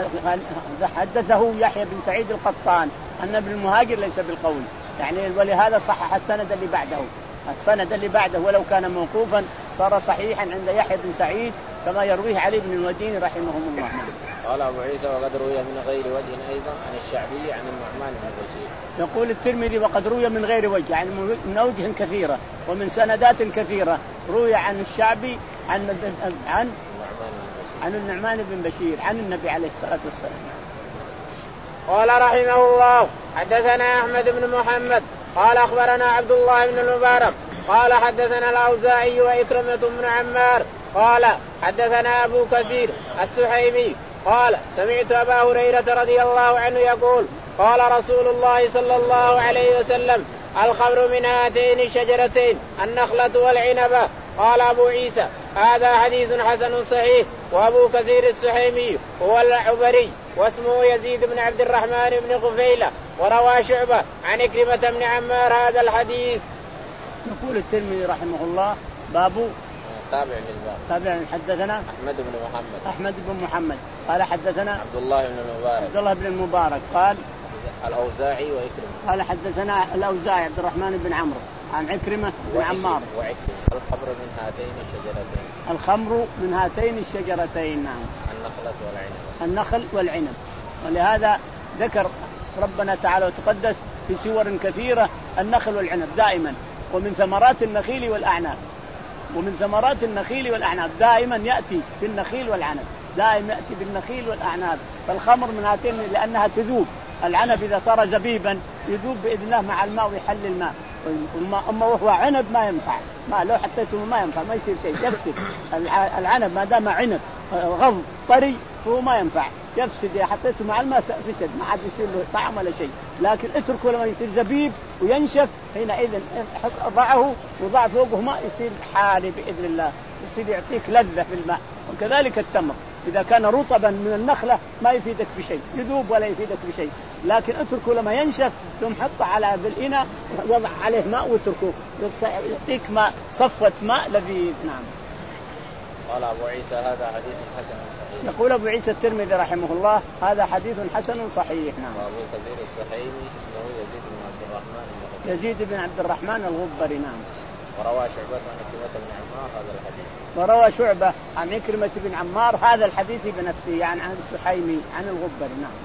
حدثه يحيى بن سعيد القطان أن ابن المهاجر ليس بالقول يعني ولهذا صحح السند اللي بعده السند اللي بعده ولو كان موقوفا صار صحيحا عند يحيى بن سعيد كما يرويه علي بن المديني رحمهم الله. قال أبو عيسى وقد روي من غير وجه أيضا عن الشعبي عن النعمان بن بشير. يقول الترمذي وقد روي من غير وجه يعني من أوجه كثيرة ومن سندات كثيرة روي عن الشعبي عن عن عن النعمان بن بشير عن النبي عليه الصلاة والسلام. قال رحمه الله حدثنا أحمد بن محمد قال أخبرنا عبد الله بن المبارك قال حدثنا الأوزاعي وإكرمة بن عمار قال حدثنا أبو كثير السحيمي قال سمعت أبا هريرة رضي الله عنه يقول قال رسول الله صلى الله عليه وسلم الخمر من هاتين الشجرتين النخلة والعنبة. قال أبو عيسى هذا حديث حسن صحيح. وأبو كثير السحيمي هو العبري واسمه يزيد بن عبد الرحمن بن غفيلة وروى شعبة عن إكرمة بن عمار هذا الحديث. يقول الترمذي رحمه الله باب تابع للباب. تابع حدثنا أحمد بن محمد أحمد بن محمد قال حدثنا عبد الله بن المبارك عبد الله بن المبارك قال الأوزاعي وإكرمة قال حدثنا الأوزاعي عبد الرحمن بن عمرو عن عكرمة بن عمار. الخمر من هاتين الشجرتين الخمر من هاتين الشجرتين. نعم. النخلة والعنب النخل والعنب. ولهذا ذكر ربنا تعالى وتقدس في سور كثيرة النخل والعنب دائما ومن ثمرات النخيل والأعناب ومن ثمرات النخيل والأعناب دائما يأتي بالنخيل والعنب دائما يأتي بالنخيل والأعناب. فالخمر من هاتين لأنها تذوب. العنب إذا صار زبيبا يذوب بإذن الله مع الماء ويحل الماء. أما وهو عنب ما ينفع ما لو حطيته ما ينفع ما يصير شيء يفسد. العنب ما دام عنب غض طري فهو ما ينفع يفسد. إذا حطيته مع الماء فسد ما عاد يصير له طعم ولا شيء. لكن اتركه لما يصير زبيب وينشف حينئذ ضعه وضع فوقه ماء يصير حالي بإذن الله يصير يعطيك لذة في الماء. وكذلك التمر إذا كان رطبا من النخلة ما يفيدك بشيء يذوب ولا يفيدك بشيء. لكن اتركه لما ينشف ثم حطه على بالإناء وضع عليه ماء واتركه يعطيك ماء صفة ماء لذيذ. نعم. قال أبو عيسى هذا حديث حسن صحيح. يقول أبو عيسى الترمذي رحمه الله هذا حديث حسن صحيح. نعم. وأبو كثير السحيمي اسمه يزيد بن عبد الرحمن يزيد بن عبد الرحمن الغبري. نعم. وروى شعبة عن إكرمة بن عمار هذا الحديث. وروى شعبة عن إكرمة بن عمار هذا الحديث بنفسه يعني عن السحيمي عن الغبري. نعم.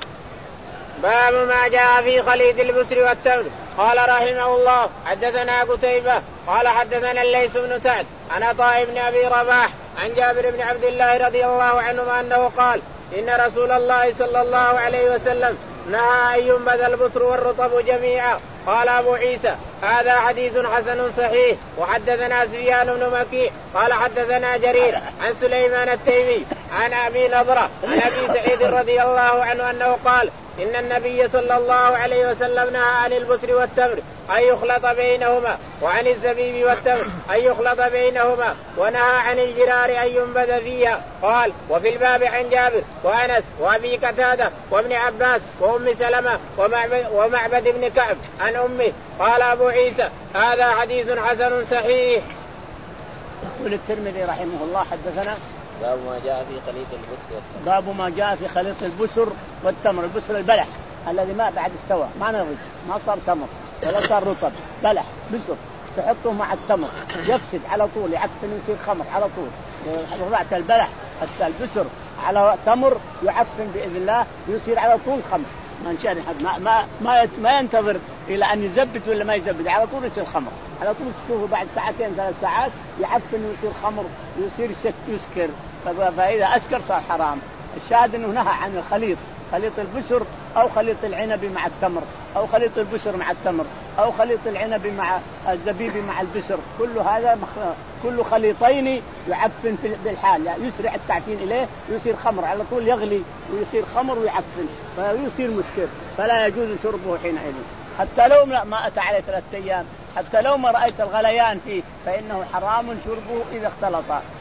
باب ما جاء في خليط البسر والتمر. قال رحمه الله حدثنا قتيبة قال حدثنا الليث بن سعد عن عطاء بن أبي رباح عن جابر بن عبد الله رضي الله عنهما أنه قال إن رسول الله صلى الله عليه وسلم نهى أن ينبذ البسر والرطب جميعا. قال أبو عيسى هذا حديث حسن صحيح. وحدثنا سفيان بن مكي قال حدثنا جرير عن سليمان التيمي عن أبي نضرة عن أبي سعيد رضي الله عنه أنه قال إن النبي صلى الله عليه وسلم نهى عن البسر والتمر أن يخلط بينهما وعن الزبيب والتمر أن يخلط بينهما ونهى عن الجرار أن ينبذ فيها. قال وفي الباب عن جابر وأنس وأبي قتادة وابن عباس وأم سلمة ومعبد بن كعب عن أمه. قال أبو عيسى هذا حديث حسن صحيح. يقول الترمذي رحمه الله حدثنا باب ما جاء في خليط البسر والتمر. باب ما جاء في خليط البسر والتمر. البسر البلح الذي ما بعد استوى ما نضج ما صار تمر ولا صار رطب بلح بسر تحطه مع التمر يفسد على طول يعفن يصير خمر على طول. وضعت البلح البسر على تمر يعفن بإذن الله يصير على طول خمر. ما نشان ما ما ما, ما ينتظر إلى أن يزبد ولا ما يزبد على طول يصير خمر على طول. تشوفه بعد ساعتين ثلاث ساعات يعفن ويصير خمر ويصير يسكر. فإذا أسكر صار حرام. الشاهد أنه نهى عن الخليط خليط البسر أو خليط العنب مع التمر أو خليط البسر مع التمر أو خليط العنب مع الزبيب مع البسر. كل هذا كل خليطين يعفن بالحال يعني يسرع التعفين إليه ويصير خمر على طول يغلي ويصير خمر ويعفن فيصير مسكر فلا يجوز شربه حينئذ حتى لو ما أتى عليه ثلاثة أيام حتى لو ما رأيت الغليان فيه فإنه حرام شربه إذا اختلط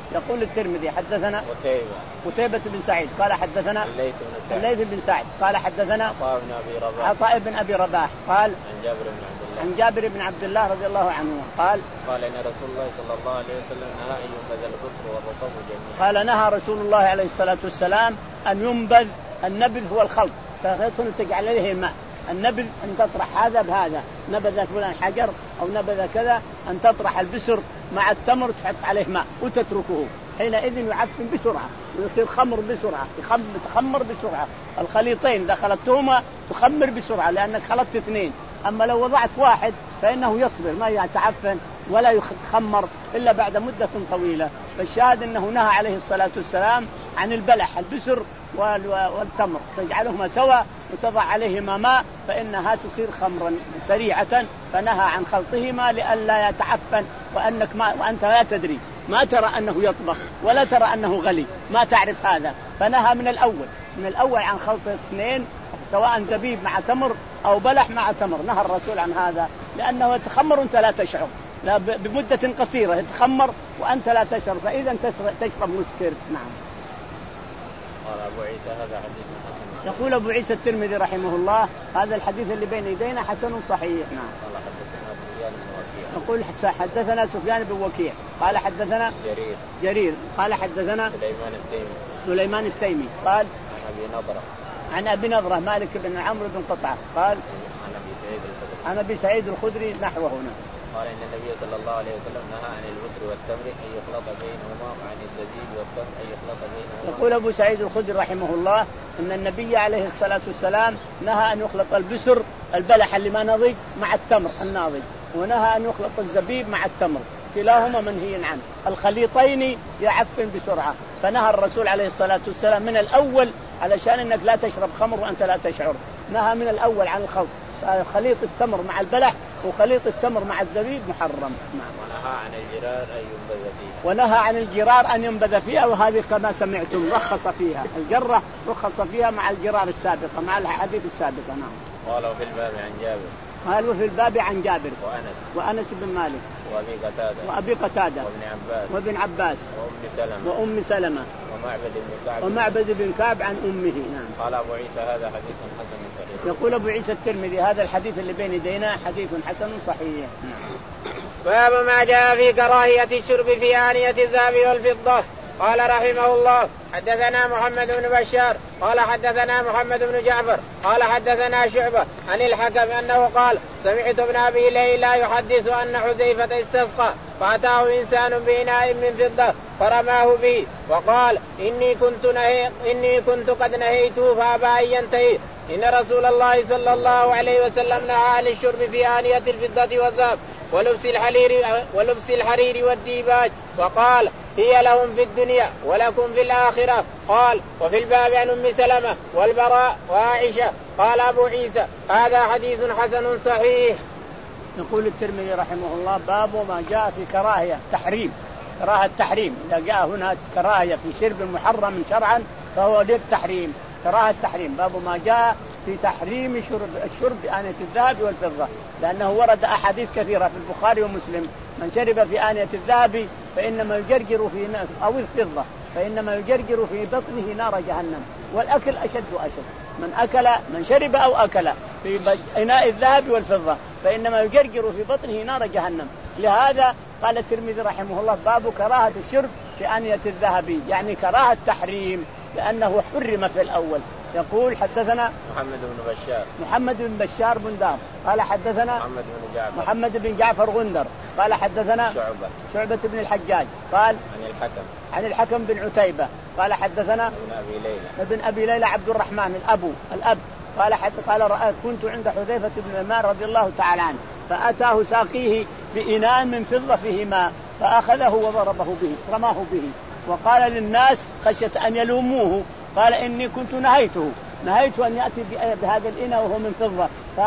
يقول الترمذي حدثنا قتيبة قتيبة بن سعيد قال حدثنا الليث بن سعد الليث بن سعد قال حدثنا عطاء بن أبي رباح عطاء بن أبي رباح قال عن جابر بن عبد الله عن جابر بن عبد الله رضي الله عنه قال قال إن رسول الله صلى الله عليه وسلم نهى أن ينبذ البصر والرطب جميعا. قال نهى رسول الله عليه الصلاة والسلام أن ينبذ. النبذ هو الخلط، تجعل عليه الماء. النبذ أن تطرح هذا بهذا، نبذ فلان حجر أو نبذ كذا، أن تطرح البسر مع التمر تحط عليه ماء وتتركه، حينئذ يعفن بسرعة ويصير خمر بسرعة، تخمر بسرعة. الخليطين إذا خلطتهما تخمر بسرعة لأنك خلطت اثنين. أما لو وضعت واحد فإنه يصبر ما يتعفن ولا يخمر إلا بعد مدة طويلة. فالشاهد أنه نهى عليه الصلاة والسلام عن البلح البسر والتمر، تجعلهما سوا وتضع عليهما ماء فإنها تصير خمرا سريعة. فنهى عن خلطهما لئلا يتعفن، وأنك ما وأنت لا تدري، ما ترى أنه يطبخ ولا ترى أنه غلي، ما تعرف هذا. فنهى من الأول من الأول عن خلط اثنين سواء زبيب مع تمر أو بلح مع تمر. نهى الرسول عن هذا لأنه يتخمر وأنت لا تشعر، لا بمدة قصيرة يتخمر وأنت لا تشعر، فإذا تشرب مسكر. نعم. قال أبو عيسى هذا حديث حسن. يقول أبو عيسى الترمذي رحمه الله هذا الحديث اللي بين يدينا حسن صحيح. نعم. قال حدثنا سفيان بن وكيع. يقول حدثنا سفيان بن وكيع قال حدثنا جرير جرير قال حدثنا سليمان التيمي سليمان التيمي قال عن أبي نضرة عن أبي نضرة مالك بن عمرو بن قطعة قال عن أبي سعيد الخدري عن أبي سعيد الخدري نحوه هنا. قال إن النبي صلى الله عليه وسلم نهى عن البسر والتمر أن يخلط بينهما وعن الزبيب والتمر أن يخلط بينهما. يقول أبو سعيد الخدري رحمه الله إن النبي عليه الصلاة والسلام نهى أن يخلط البسر البلح اللي ما نضج مع التمر الناضج، ونهى أن يخلط الزبيب مع التمر، كلاهما منهي عنه. الخليطين يعفن بسرعة. فنهى الرسول عليه الصلاة والسلام من الأول علشان إنك لا تشرب خمر وأنت لا تشعر، نهى من الأول عن الخلط. خليط التمر مع البلح وخليط التمر مع الزبيب محرم. ونهى عن الجرار أن ينبذ فيها ونهى عن الجرار أن ينبذ فيها، وهذه كما سمعتم رخص فيها الجرة، رخص فيها مع الجرار السابقة مع الحديث السابقة. نعم. قالوا في الباب عن جابر قالوا في الباب عن جابر وأنس وأنس بن مالك وأبي قتادة وأبي قتادة وابن عباس وابن عباس وأم سلمة وأم سلمة ومعبد بن كعب ومعبد بن كعب عن أمه. نعم. قال أبو عيسى هذا حديث حسن صحيح. يقول أبو عيسى الترمذي هذا الحديث اللي بين يدينا حديث حسن صحيح. باب ما جاء في كراهية الشرب في آنية الذهب والفضة. قال رحمه الله حدثنا محمد بن بشار قال حدثنا محمد بن جعفر قال حدثنا شعبة عن الحكم أنه قال سمعت ابن أبي ليلى يحدث أن حذيفة استسقى فأتاه إنسان بإناء من فضة فرماه به وقال إني كنت, نهي إني كنت قد نهيته فأبى أن ينتهي. إن رسول الله صلى الله عليه وسلم نهى عن الشرب في آنية الفضة والذهب ولبس الحرير, ولبس الحرير والديباج، وقال هي لهم في الدنيا ولكم في الآخرة. قال وفي الباب عن أم سلمة والبراء وعائشة. قال أبو عيسى هذا حديث حسن صحيح. يقول الترمذي رحمه الله باب ما جاء في كراهية تحريم كراهة تحريم. إذا جاء هنا كراهية في شرب محرم شرعا فهو للتحريم، كراهة تحريم. باب ما جاء في تحريم شرب الشرب بآنية الذهب والفضة، لأنه ورد أحاديث كثيرة في البخاري ومسلم من شرب في آنية الذهب فإنما يجرجر في أو الفضة فإنما يجرجر في بطنه نار جهنم، والأكل أشد وأشد. من أكل من شرب أو أكل في إناء الذهب والفضة فإنما يجرجر في بطنه نار جهنم. لهذا قال الترمذي رحمه الله باب كراهة الشرب في آنية الذهب، يعني كراهة تحريم لأنه حرم في الأول. يقول حدثنا محمد بن بشار محمد بن بشار بن دار قال حدثنا محمد بن جعفر محمد بن جعفر غندر قال حدثنا شعبة شعبة بن الحجاج قال عن الحكم عن الحكم بن عتيبة قال حدثنا ابن أبي ليلى ابن أبي ليلى عبد الرحمن الأبو الأب قال حتى قال رأيت كنت عند حذيفة بن اليمان رضي الله تعالى عنه فأتاه ساقيه بإناء من فضة فيه ماء فأخذه وضربه به رماه به وقال للناس خشية أن يلوموه قال إني كنت نهيته نهيت أن يأتي بهذا الإناء وهو من فضة.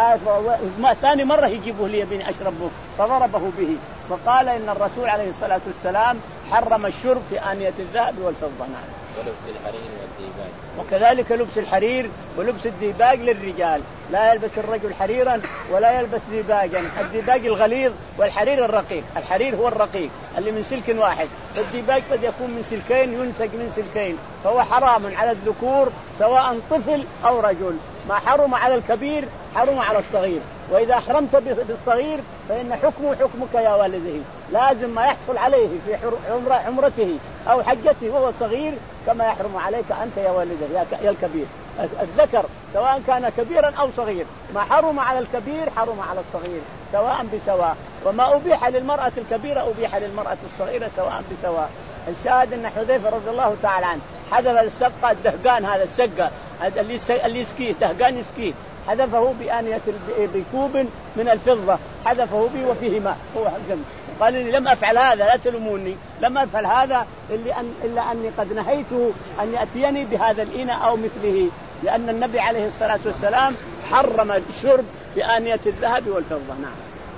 ثاني مرة يجيبه لي بني أشربه فضربه به. وقال إن الرسول عليه الصلاة والسلام حرم الشرب في آنية الذهب والفضة. نعم. ولبس الحرير والديباج. وكذلك لبس الحرير ولبس الديباج للرجال، لا يلبس الرجل حريرا ولا يلبس ديباجا. الديباج الغليظ والحرير الرقيق. الحرير هو الرقيق اللي من سلك واحد، والديباج قد يكون من سلكين ينسج من سلكين، فهو حرام على الذكور سواء طفل أو رجل. ما حرم على الكبير حرم على الصغير، وإذا أحرمت بالصغير فإن حكمه حكمك يا والده، لازم ما يحصل عليه في عمرته أو حجته وهو صغير كما يحرم عليك أنت يا والده يا الكبير. الذكر سواء كان كبيرا أو صغير، ما حرم على الكبير حرم على الصغير سواء بسواء، وما أبيح للمرأة الكبيرة أبيح للمرأة الصغيرة سواء بسواء. الشاهد أن حذيفة رضي الله تعالى عنه حذف السقة الدهقان، هذا السقة اللي يسكيه دهقان يسكيه، حذفه بآنية بكوب من الفضة، حذفه به وفيه ماء. هو قال لي لم أفعل هذا لا تلوموني، لم أفعل هذا إلا, أن إلا أني قد نهيته أن يأتيني بهذا الإناء أو مثله، لأن النبي عليه الصلاة والسلام حرم الشرب بآنية الذهب والفضة. نعم.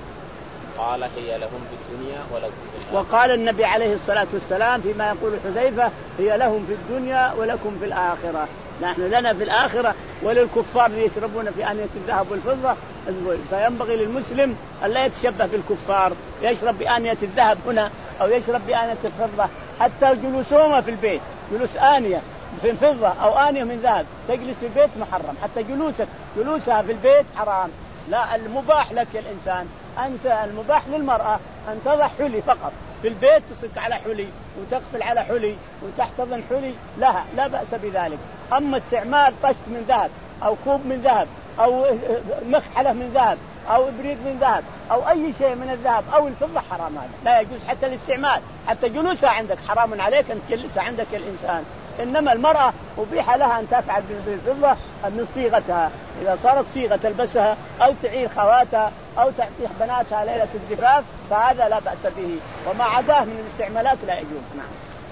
قال هي لهم في الدنيا ولكم في الآخرة. وقال النبي عليه الصلاة والسلام فيما يقول حذيفة هي لهم في الدنيا ولكم في الآخرة، نحن لنا في الآخرة وللكفار يشربون في آنية الذهب والفضة. فينبغي للمسلم أن لا يتشبه بالكفار، يشرب بآنية الذهب هنا أو يشرب بآنية الفضة. حتى جلوسهما في البيت جلوس آنية في فضة أو آنية من ذهب تجلس في البيت محرم، حتى جلوسك جلوسها في البيت حرام. لا، المباح لك يا الإنسان أنت، المباح للمرأة أن تضع حلي فقط في البيت، تصك على حلي وتغسل على حلي وتحتضن حلي لها، لا بأس بذلك. أما استعمال طشت من ذهب أو كوب من ذهب أو مكحلة من ذهب أو إبريق من ذهب أو أي شيء من الذهب أو الفضة حرام، هذا لا يجوز. حتى الاستعمال، حتى جلوسها عندك حرام عليك أن تجلسها عندك الإنسان. إنما المرأة أبيح لها أن تفعل بالفضة من صيغتها، إذا صارت صيغة تلبسها أو تعير خواتها أو تعطيح بناتها ليلة الزفاف فهذا لا بأس به، وما عداه من الاستعمالات لا يجوز. نعم.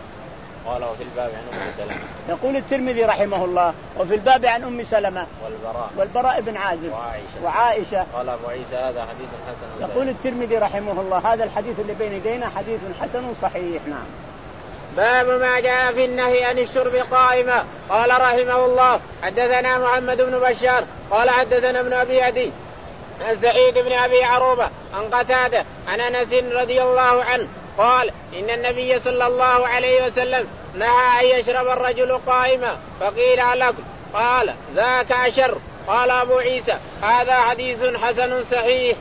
قال وفي الباب عن أم سلمة. يقول الترمذي رحمه الله وفي الباب عن أم سلمة والبراء والبراء بن عازب وعائشة, وعائشة. قال أبو عيسى هذا حديث حسن. يقول الترمذي رحمه الله هذا الحديث اللي بين يدينا حديث حسن صحيح. نعم. باب ما جاء في النهي عن الشرب قائما. قال رحمه الله حدثنا محمد بن بشار قال حدثنا ابن أبي عدي عن سعيد بن أبي عروبة عن قتادة عن أنس رضي الله عنه قال إن النبي صلى الله عليه وسلم نهى أن يشرب الرجل قائما فقيل لكم قال ذاك أشر. قال أبو عيسى هذا حديث حسن صحيح.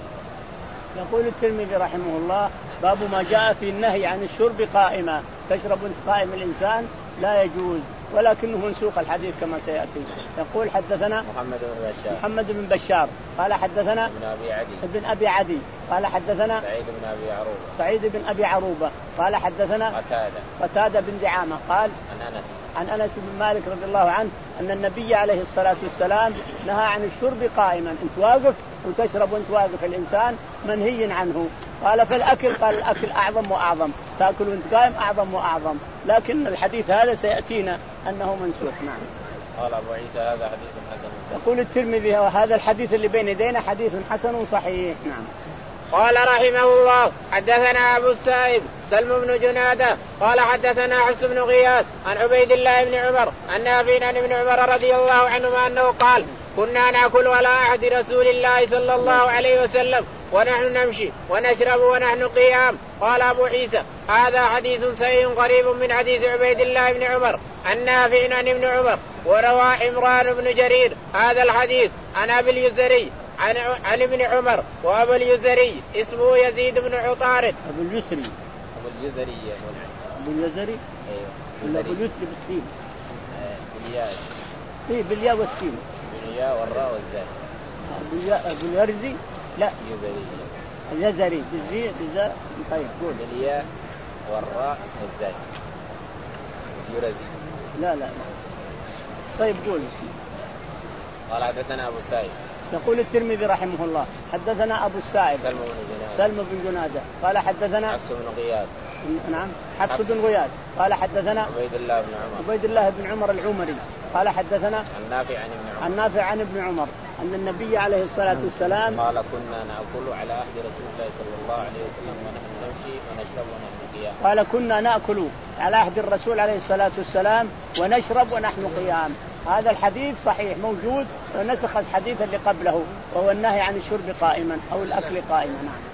يقول الترمذي رحمه الله باب ما جاء في النهي عن الشرب قائما، تشرب قائم الإنسان لا يجوز، ولكنه منسوخ الحديث كما سيأتي. يقول حدثنا محمد بن بشار محمد بن بشار قال حدثنا ابن أبي عدي ابن أبي عدي قال حدثنا سعيد بن أبي عروبة سعيد بن أبي عروبة قال حدثنا قتادة قتادة بن دعامة قال عن أنس عن أنس بن مالك رضي الله عنه أن النبي عليه الصلاة والسلام نهى عن الشرب قائما، أنت واقف وتشرب وأنت واقف الإنسان منهي عنه. قال فالأكل قال الأكل أعظم وأعظم، تأكل وأنت قائم أعظم وأعظم، لكن الحديث هذا سيأتينا أنه منسوخ. نعم. قال أبو عيسى هذا حديث حسن. يقول الترمذي وهذا الحديث اللي بين يدينا حديث حسن صحيح. نعم. قال رحمه الله حدثنا أبو السائب سلم بن جنادة قال حدثنا حفص بن غياث عن عبيد الله بن عمر أن نافع عن ابن عمر رضي الله عنهما أنه قال كنا نأكل على عهد رسول الله صلى الله عليه وسلم ونحن نمشي ونشرب ونحن قيام. قال أبو عيسى هذا حديث صحيح قريب من حديث عبيد الله بن عمر عن نافع عن ابن عمر. وروى عمران بن جرير هذا الحديث عن أبي اليزري عن عن ابن عمر وأبو اليزري اسمه يزيد بن عطارد. أبو اليسري أبو اليزري أبو اليزري أيوه أبو اليسري بالسين بالياء إيه بالياء والسين بالياء والراء والزاي. أبو أبو اليرزي لا يزري اليزري بالزي بالزاء. طيب قول بالياء والراء والزاي يرزي لا لا طيب قول. قال حدثنا أبو السائب. يقول الترمذي رحمه الله حدثنا أبو السائب سلم بن جنادة سلم بن جنادة قال حدثنا حفص بن غياث نعم حفص بن غياث قال حدثنا عبيد الله بن عمر عبيد الله بن عمر العمري قال حدثنا عن نافع عن ابن عمر عن نافع عن ابن عمر أن النبي عليه الصلاة والسلام قال كنا نأكل على عهد رسول الله صلى الله عليه وسلم ونحن نمشي ونشرب ونحن قيام. قال كنا نأكل على عهد الرسول عليه الصلاة والسلام ونشرب ونحن قيام. هذا الحديث صحيح موجود ونسخ الحديث اللي قبله وهو النهي عن الشرب قائما أو الأكل قائما. نعم.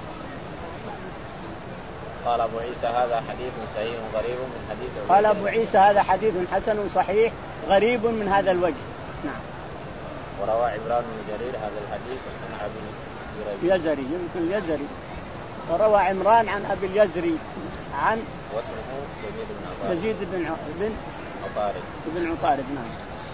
قال أبو عيسى هذا حديث صحيح غريب من حديث. قال أبو عيسى هذا حديث حسن صحيح غريب من هذا الوجه. نعم. وروى عمران بن جرير هذا الحديث عن أبي اليزري يمكن اليزري. وروى عمران عن أبي اليزري عن واسمه يزيد بن بن عطارد بن عطارد. نعم.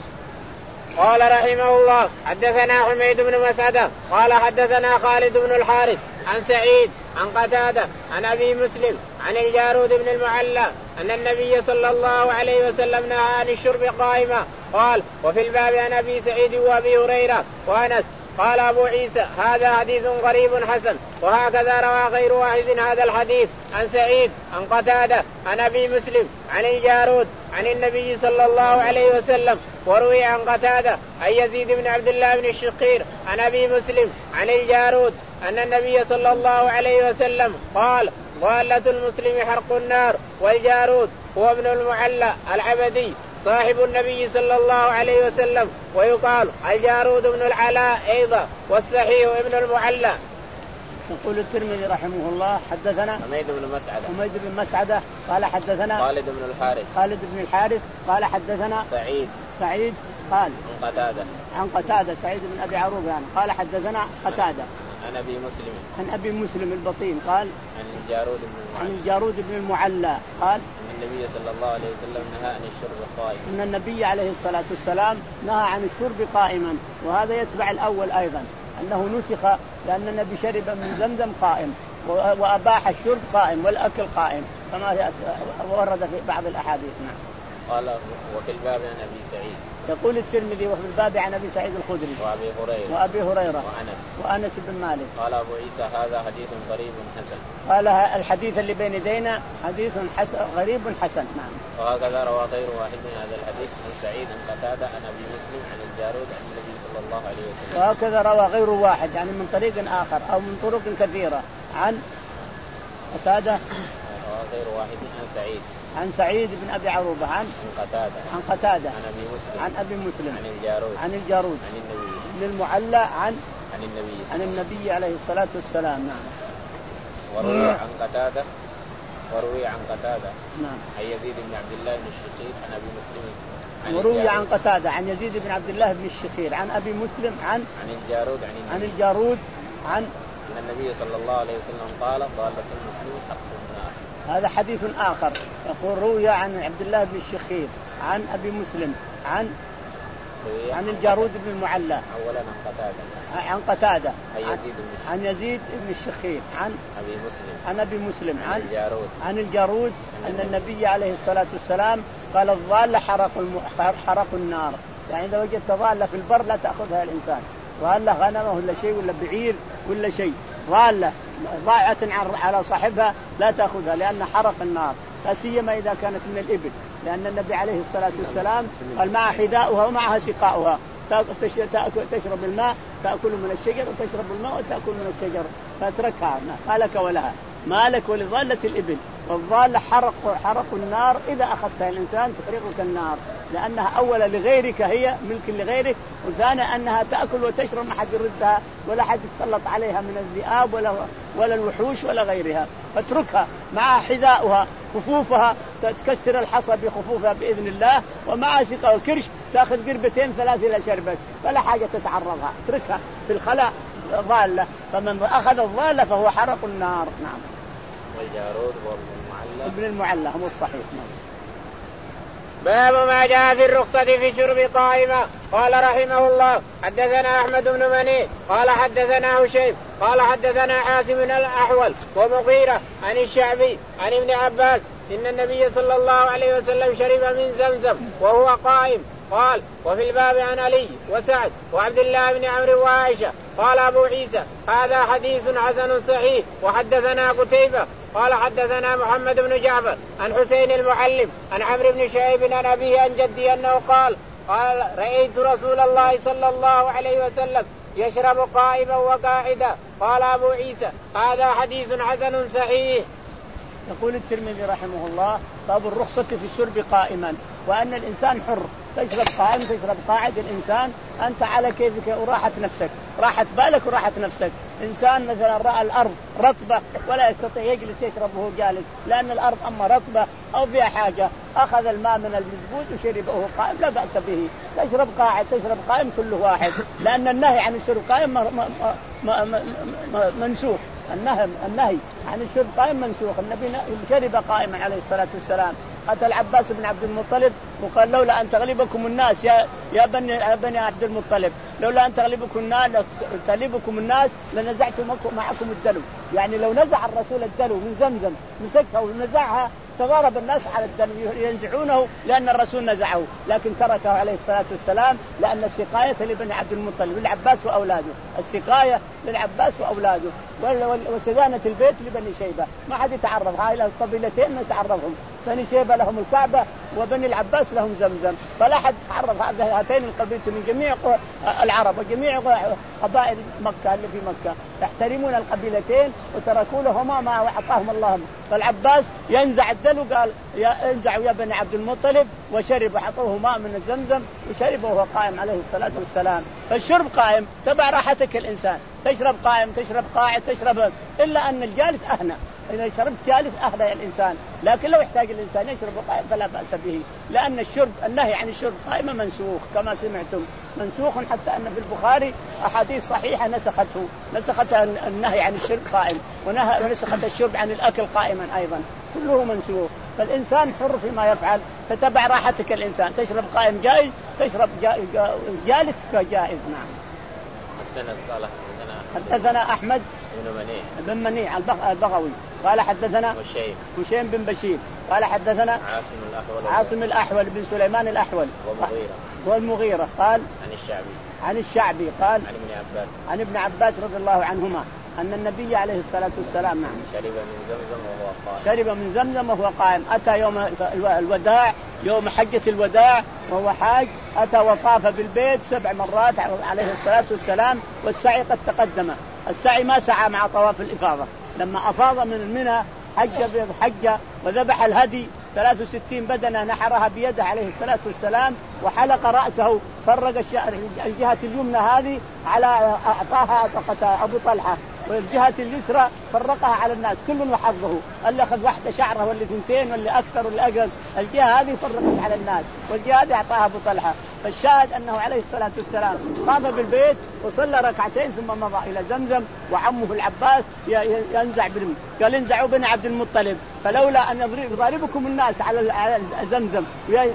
قال رحمه الله حدثنا حميد بن مسعدة قال حدثنا خالد بن الحارث عن سعيد عن قتادة عن أبي مسلم عن الجارود بن المعلى أن النبي صلى الله عليه وسلم نهى عن الشرب قائما. قال وفي الباب عن أبي سعيد وأبي هريرة وأنس. قال أبو عيسى هذا حديث غريب حسن. وهكذا روى غير واحد هذا الحديث عن سعيد عن قتادة عن أبي مسلم عن الجارود عن النبي صلى الله عليه وسلم. وروي عن قتادة عن يزيد بن عبد الله بن الشقير عن أبي مسلم عن الجارود أن النبي صلى الله عليه وسلم قال ضالة المسلم حرق النار. والجارود هو ابن المعلى العبدي صاحب النبي صلى الله عليه وسلم ويقال الجارود بن العلاء أيضا والصحيح ابن المعلى. يقول الترمذي رحمه الله حدثنا حميد بن مسعدة حميد بن مسعدة قال حدثنا خالد بن الحارث خالد بن الحارث قال حدثنا سعيد سعيد قال عن قتادة عن قتادة سعيد بن أبي عروبة يعني قال حدثنا قتادة عن أبي مسلم عن أبي مسلم البطين قال عن الجارود بن المعلى عن الجارود بن المعلى قال أن النبي صلى الله عليه وسلم نهى عن الشرب قائما. أن النبي عليه الصلاة والسلام نهى عن الشرب قائما. وهذا يتبع الأول أيضا أنه نسخ لأن النبي شرب من زمزم قائم وأباح الشرب قائم والأكل قائم كما ورد في بعض الأحاديث. نعم. قال وفي الباب عن أبي سعيد. يقول الترمذي وفي الباب عن أبي سعيد الخدري وأبي هريرة وأبي هريرة وأنس وأنس بن مالك. قال أبو عيسى هذا حديث غريب حسن. قال الحديث اللي بين يدينا حديث حسن غريب حسن. نعم. وهكذا روى غير واحد من هذا الحديث عن سعيد عن قتادة عن أبي مسلم عن الجارود عن النبي صلى الله عليه وسلم. وهكذا روى غير واحد يعني من طريق آخر أو من طرق كثيرة عن قتادة غير واحد عن سعيد عن سعيد بن أبي عروبة عن قتادة عن قتادة عن أبي مسلم عن أبي مسلم عن الجارود عن الجارود عن النبي بن المعلى عن عن النبي عن النبي عليه الصلاة والسلام. نعم. وروي عن قتادة وروي عن قتادة نعم عن يزيد بن عبد الله بن الشقيق عن أبي مسلم وروي عن قتادة عن يزيد بن عبد الله بن الشقير عن أبي مسلم عن عن الجارود عن النبي عن الجارود عن أن النبي صلى الله عليه وسلم قال ضالة المسلم حق النار. هذا حديث آخر يقول روي عن عبد الله بن الشقير عن أبي مسلم عن عن الجارود بن المعلى أولا عن قتادة عن قتادة عن يزيد بن عن يزيد بن الشقير عن أبي مسلم عن أبي مسلم عن الجارود عن الجارود أن النبي عليه الصلاة والسلام قال الضالة حرق الم... حرق النار. يعني إذا وجدت ضالة في البر لا تأخذها الإنسان وهلا غنمه ولا شيء ولا بعير ولا شيء ضالة ضاعت على صاحبها لا تأخذها لأن حرق النار لا سيما إذا كانت من الإبل لأن النبي عليه الصلاة والسلام قال معها حذاؤها ومعها سقاؤها تشرب الماء تأكل من الشجر وتشرب الماء وتأكل من الشجر فاتركها ما لك ولها ما لك ولضالة الإبل. والضالة حرق حرق النار إذا أخذتها الإنسان تحرقك النار لأنها أولا لغيرك هي ملك لغيرك وثانيا أنها تأكل وتشرب ما حد يردها ولا حد يتسلط عليها من الذئاب ولا ولا الوحوش ولا غيرها فاتركها مع حذاؤها خفوفها تكسر الحصى بخفوفها بإذن الله ومع سقاء الكرش تأخذ قربتين ثلاث إلى شربت فلا حاجة تتعرضها اتركها في الخلاء ضالة فمن أخذ الضالة فهو حرق النار. نعم. والجارود وابن المعلى ابن المعلى هو الصحيح. نعم. باب ما جاء في الرخصة في شرب قائمة. قال رحمه الله حدثنا أحمد بن مني قال حدثنا هشيم قال حدثنا عاصم الأحول ومغيرة عن الشعبي عن ابن عباس إن النبي صلى الله عليه وسلم شرب من زمزم وهو قائم. قال وفي الباب عن علي وسعد وعبد الله بن عمرو وعائشة. قال أبو عيسى هذا حديث حسن صحيح. وحدثنا قتيبة قال حدثنا محمد بن جعفر عن حسين المعلم عن عمرو بن شعيب عن أبيه عن جدي أنه قال قال رأيت رسول الله صلى الله عليه وسلم يشرب قائما وقاعدا. قال أبو عيسى هذا حديث حسن صحيح. يقول الترمذي رحمه الله باب الرخصة في الشرب قائما، وأن الإنسان حر، تشرب قائم تشرب قاعد. الإنسان أنت على كيفك وراحة نفسك، راحة بالك وراحة نفسك. إنسان مثلا رأى الأرض رطبة ولا يستطيع يجلس يشرب وهو جالس، لأن الأرض أما رطبة أو فيها حاجة، أخذ الماء من المزبوط وشربه وهو قائم لا بأس به. تشرب قاعد تشرب قائم كله واحد، لأن النهي عن الشرب قائم منسوخ. النهي النهي عن الشرب قائم منسوخ. النبي شرب قائما عليه الصلاة والسلام. أتى العباس بن عبد المطلب وقال لولا أن تغلبكم الناس يا يا بني يا بني عبد المطلب، لولا أن تغلبكم الناس تغلبكم الناس لنزعت معكم الدلو. يعني لو نزع الرسول الدلو من زمزم مسكها ونزعها تضارب الناس على الدلو ينزعونه، لأن الرسول نزعه، لكن تركه عليه الصلاة والسلام، لأن السقاية لبني عبد المطلب للعباس وأولاده، السقاية للعباس وأولاده، وسدانة البيت لبني شيبة. ما حد يتعرض، هاي القبيلتين ما يتعرضهم، بني شيبة لهم الكعبة وبني العباس لهم زمزم، فلا حد تعرض هاتين القبيلتين من جميع العرب وجميع قبائل مكة اللي في مكة يحترمون القبيلتين وتركوا لهما ما أعطاهم الله. فالعباس ينزع الدلو قال ينزعوا يا بني عبد المطلب، وشرب وحطوه ماء من الزمزم وشرب وهو قائم عليه الصلاة والسلام. فالشرب قائم تبع راحتك الإنسان، تشرب قائم تشرب قاعد تشرب، إلا أن الجالس أهنى. إذا شربت جالس أهدى الإنسان، لكن لو احتاج الإنسان يشرب قائم فلا بأس به، لأن الشرب النهي عن الشرب قائم منسوخ كما سمعتم، منسوخ، حتى أن في البخاري أحاديث صحيحة نسخته نسخت النهي عن الشرب قائم، ونسخت الشرب عن الأكل قائما أيضا، كله منسوخ. فالإنسان حر فيما يفعل، فتبع راحتك الإنسان، تشرب قائم جائز تشرب جالس كجائز. نعم. حدثنا أحمد بن منيع بن منيع البغوي قال حدثنا هشيم بن بشير قال حدثنا عاصم الأحول عاصم الأحول بن سليمان الأحول والمغيرة والمغيرة قال عن الشعبي عن الشعبي قال عن ابن عباس عن ابن عباس رضي الله عنهما أن النبي عليه الصلاة والسلام نعم شرب من زمزم وهو قائم شرب من زمزم وهو قائم. أتى يوم الوداع يوم حجة الوداع وهو حاج، أتى وطاف بالبيت سبع مرات عليه الصلاة والسلام، والسعي قد تقدم. السعي ما سعى مع طواف الإفاضة، لما أفاض من منى حج بحجة وذبح الهدي ثلاث وستين بدنة نحرها بيده عليه الصلاة والسلام، وحلق رأسه، فرق الجهة اليمنى هذه على أعطاها أبو طلحة، والجهة اليسرى فرقها على الناس كل وحظه، اللي أخذ واحدة شعره واللي ثنتين واللي أكثر واللي أقل، الجهة هذه فرقت على الناس والجهة هذه أعطاها أبو طلحة. فالشاهد أنه عليه الصلاة والسلام طاف بالبيت وصلى ركعتين ثم مضى إلى زمزم، وعمه العباس ينزع برم قال انزعوا بني عبد المطلب، فلولا أن يضربكم الناس على زمزم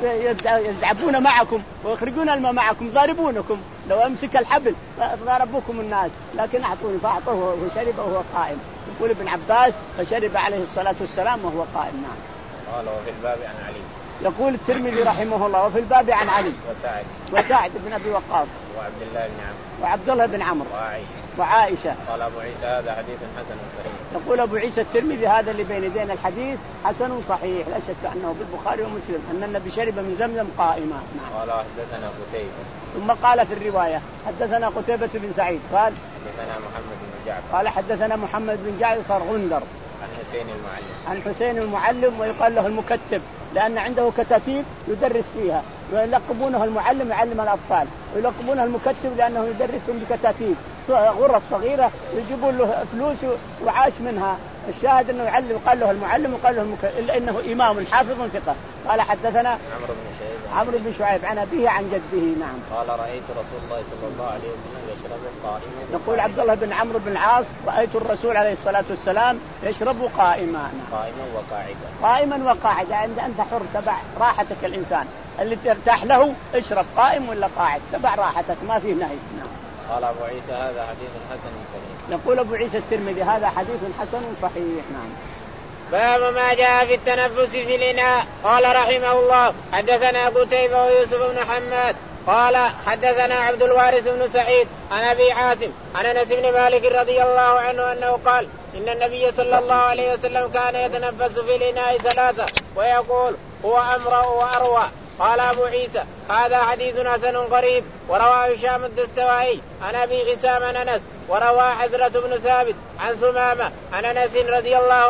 ويزعبون معكم ويخرجون الماء معكم ضاربونكم، لو أمسك الحبل ضربوكم الناس، لكن أعطوني فأعطوه وشرب وهو قائم. يقول ابن عباس فشرب عليه الصلاة والسلام وهو قائم. نعم. قال وفي الباب عن علي. يقول الترمذي رحمه الله وفي الباب عن علي وسعد وسعد بن أبي وقاص وعبد الله بن عمرو وعبد الله بن عمرو وعائشة وعائشة. قال أبو عيسى هذا حديث حسن صحيح. يقول أبو عيسى الترمذي هذا اللي بين يدينا الحديث حسن صحيح، لا شك أنه بالبخاري ومسلم أن النبي شرب من زمزم قائما. نعم. قال حدثنا قتيبة. ثم قال في الرواية حدثنا قتيبة بن سعيد قال حدثنا محمد بن جعفر قال حدثنا محمد بن جعفر غندر عن حسين المعلم عن حسين المعلم، ويقال له المكتب لأن عنده كتاتيب يدرس فيها، ويلقبونه المعلم يعلم الأطفال، ويلقبونه المكتب لأنه يدرسهم بكتاتيب غرف صغيرة يجيبون له فلوس وعاش منها. الشاهد أنه يعلم، قال له المعلم وقال له المكتب، إلا أنه إمام حافظ ثقة. قال حدثنا عمرو بن شعيب عمرو بن شعيب عن أبيه عن جده. نعم. قال رأيت رسول الله صلى الله عليه وسلم يشرب قائما. يقول عبد الله بن عمرو بن العاص رأيت الرسول عليه الصلاة والسلام يشرب قائما. نعم. قائما وقاعدا. قائما وقاعدا، عند أنت حر تبع راحتك الإنسان، اللي ترتاح له اشرب قائم ولا قاعد، تبع راحتك ما فيه نهي. نعم. قال أبو عيسى هذا حديث حسن صحيح. يقول أبو عيسى الترمذي هذا حديث حسن صحيح. نعم. باب ما جاء في التنفس في الإناء. قال رحمه الله حدثنا قتيبة ويوسف بن حماد قال حدثنا عبد الوارث بن سعيد عن أبي عاصم عن أنس بن مالك رضي الله عنه أنه قال إن النبي صلى الله عليه وسلم كان يتنفس في الإناء ثلاثة ويقول هو أمرأ وأروى. قال أبو عيسى هذا حديث حسن غريب. وروى هشام الدستوائي عن أبي حسام عن أنس، وروى حزرة بن ثابت عن ثمامة عن أنس رضي الله عنه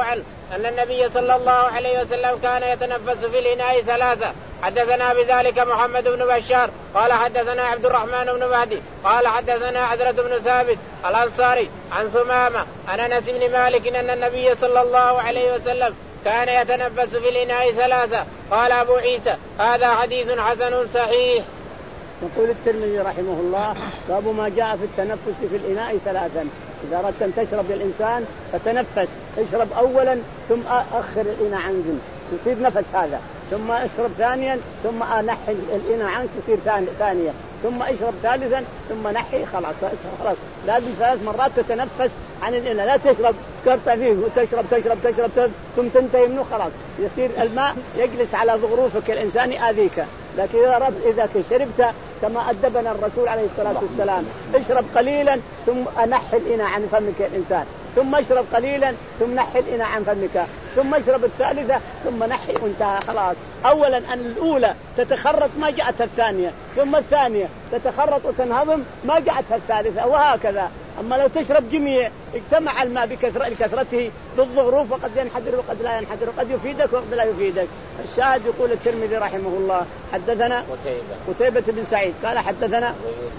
أن النبي صلى الله عليه وسلم كان يتنفس في الإناء ثلاثة. حدثنا بذلك محمد بن بشار قال حدثنا عبد الرحمن بن مهدي قال حدثنا عذرة بن ثابت الأنصاري عن ثمامة عن أنس بن مالك أن النبي صلى الله عليه وسلم كان يتنفس في الإناء ثلاثة. قال أبو عيسى هذا حديث حسن صحيح. يقول الترمذي رحمه الله باب ما جاء في التنفس في الإناء ثلاثا. إذا أردت أن تشرب الإنسان فتنفس، اشرب أولا ثم أخر الإناء عنك يصير نفس هذا، ثم اشرب ثانيا ثم نحي الإناء عنك تصير ثانية، ثم اشرب ثالثا ثم نحي، خلاص خلاص لازم ثلاث مرات تتنفس عن الإناء. لا تشرب كرت فيه وتشرب تشرب تشرب, تشرب ثم تنتهي منه خلاص يصير الماء يجلس على ظروفك الإنسان آذيك. لكن إذا رب إذا شربت كما أدبنا الرسول عليه الصلاة والسلام اشرب قليلا ثم نحي الإناء عن فمك الإنسان، ثم اشرب قليلا ثم نحي الإناء عن فمك، ثم اشرب الثالثة ثم نحي وانتهى خلاص. أولا أن الأولى تتخرط ما جاءت الثانية، ثم الثانية تتخرط وتنهضم ما جاءتها الثالثة، وهكذا. أما لو تشرب جميع اجتمع الماء بكثرة لكثرته بالظروف وقد ينحدر وقد لا ينحدر وقد يفيدك وقد لا يفيدك. الشاهد يقول الترمذي رحمه الله حدثنا قتيبة بن سعيد قال حدثنا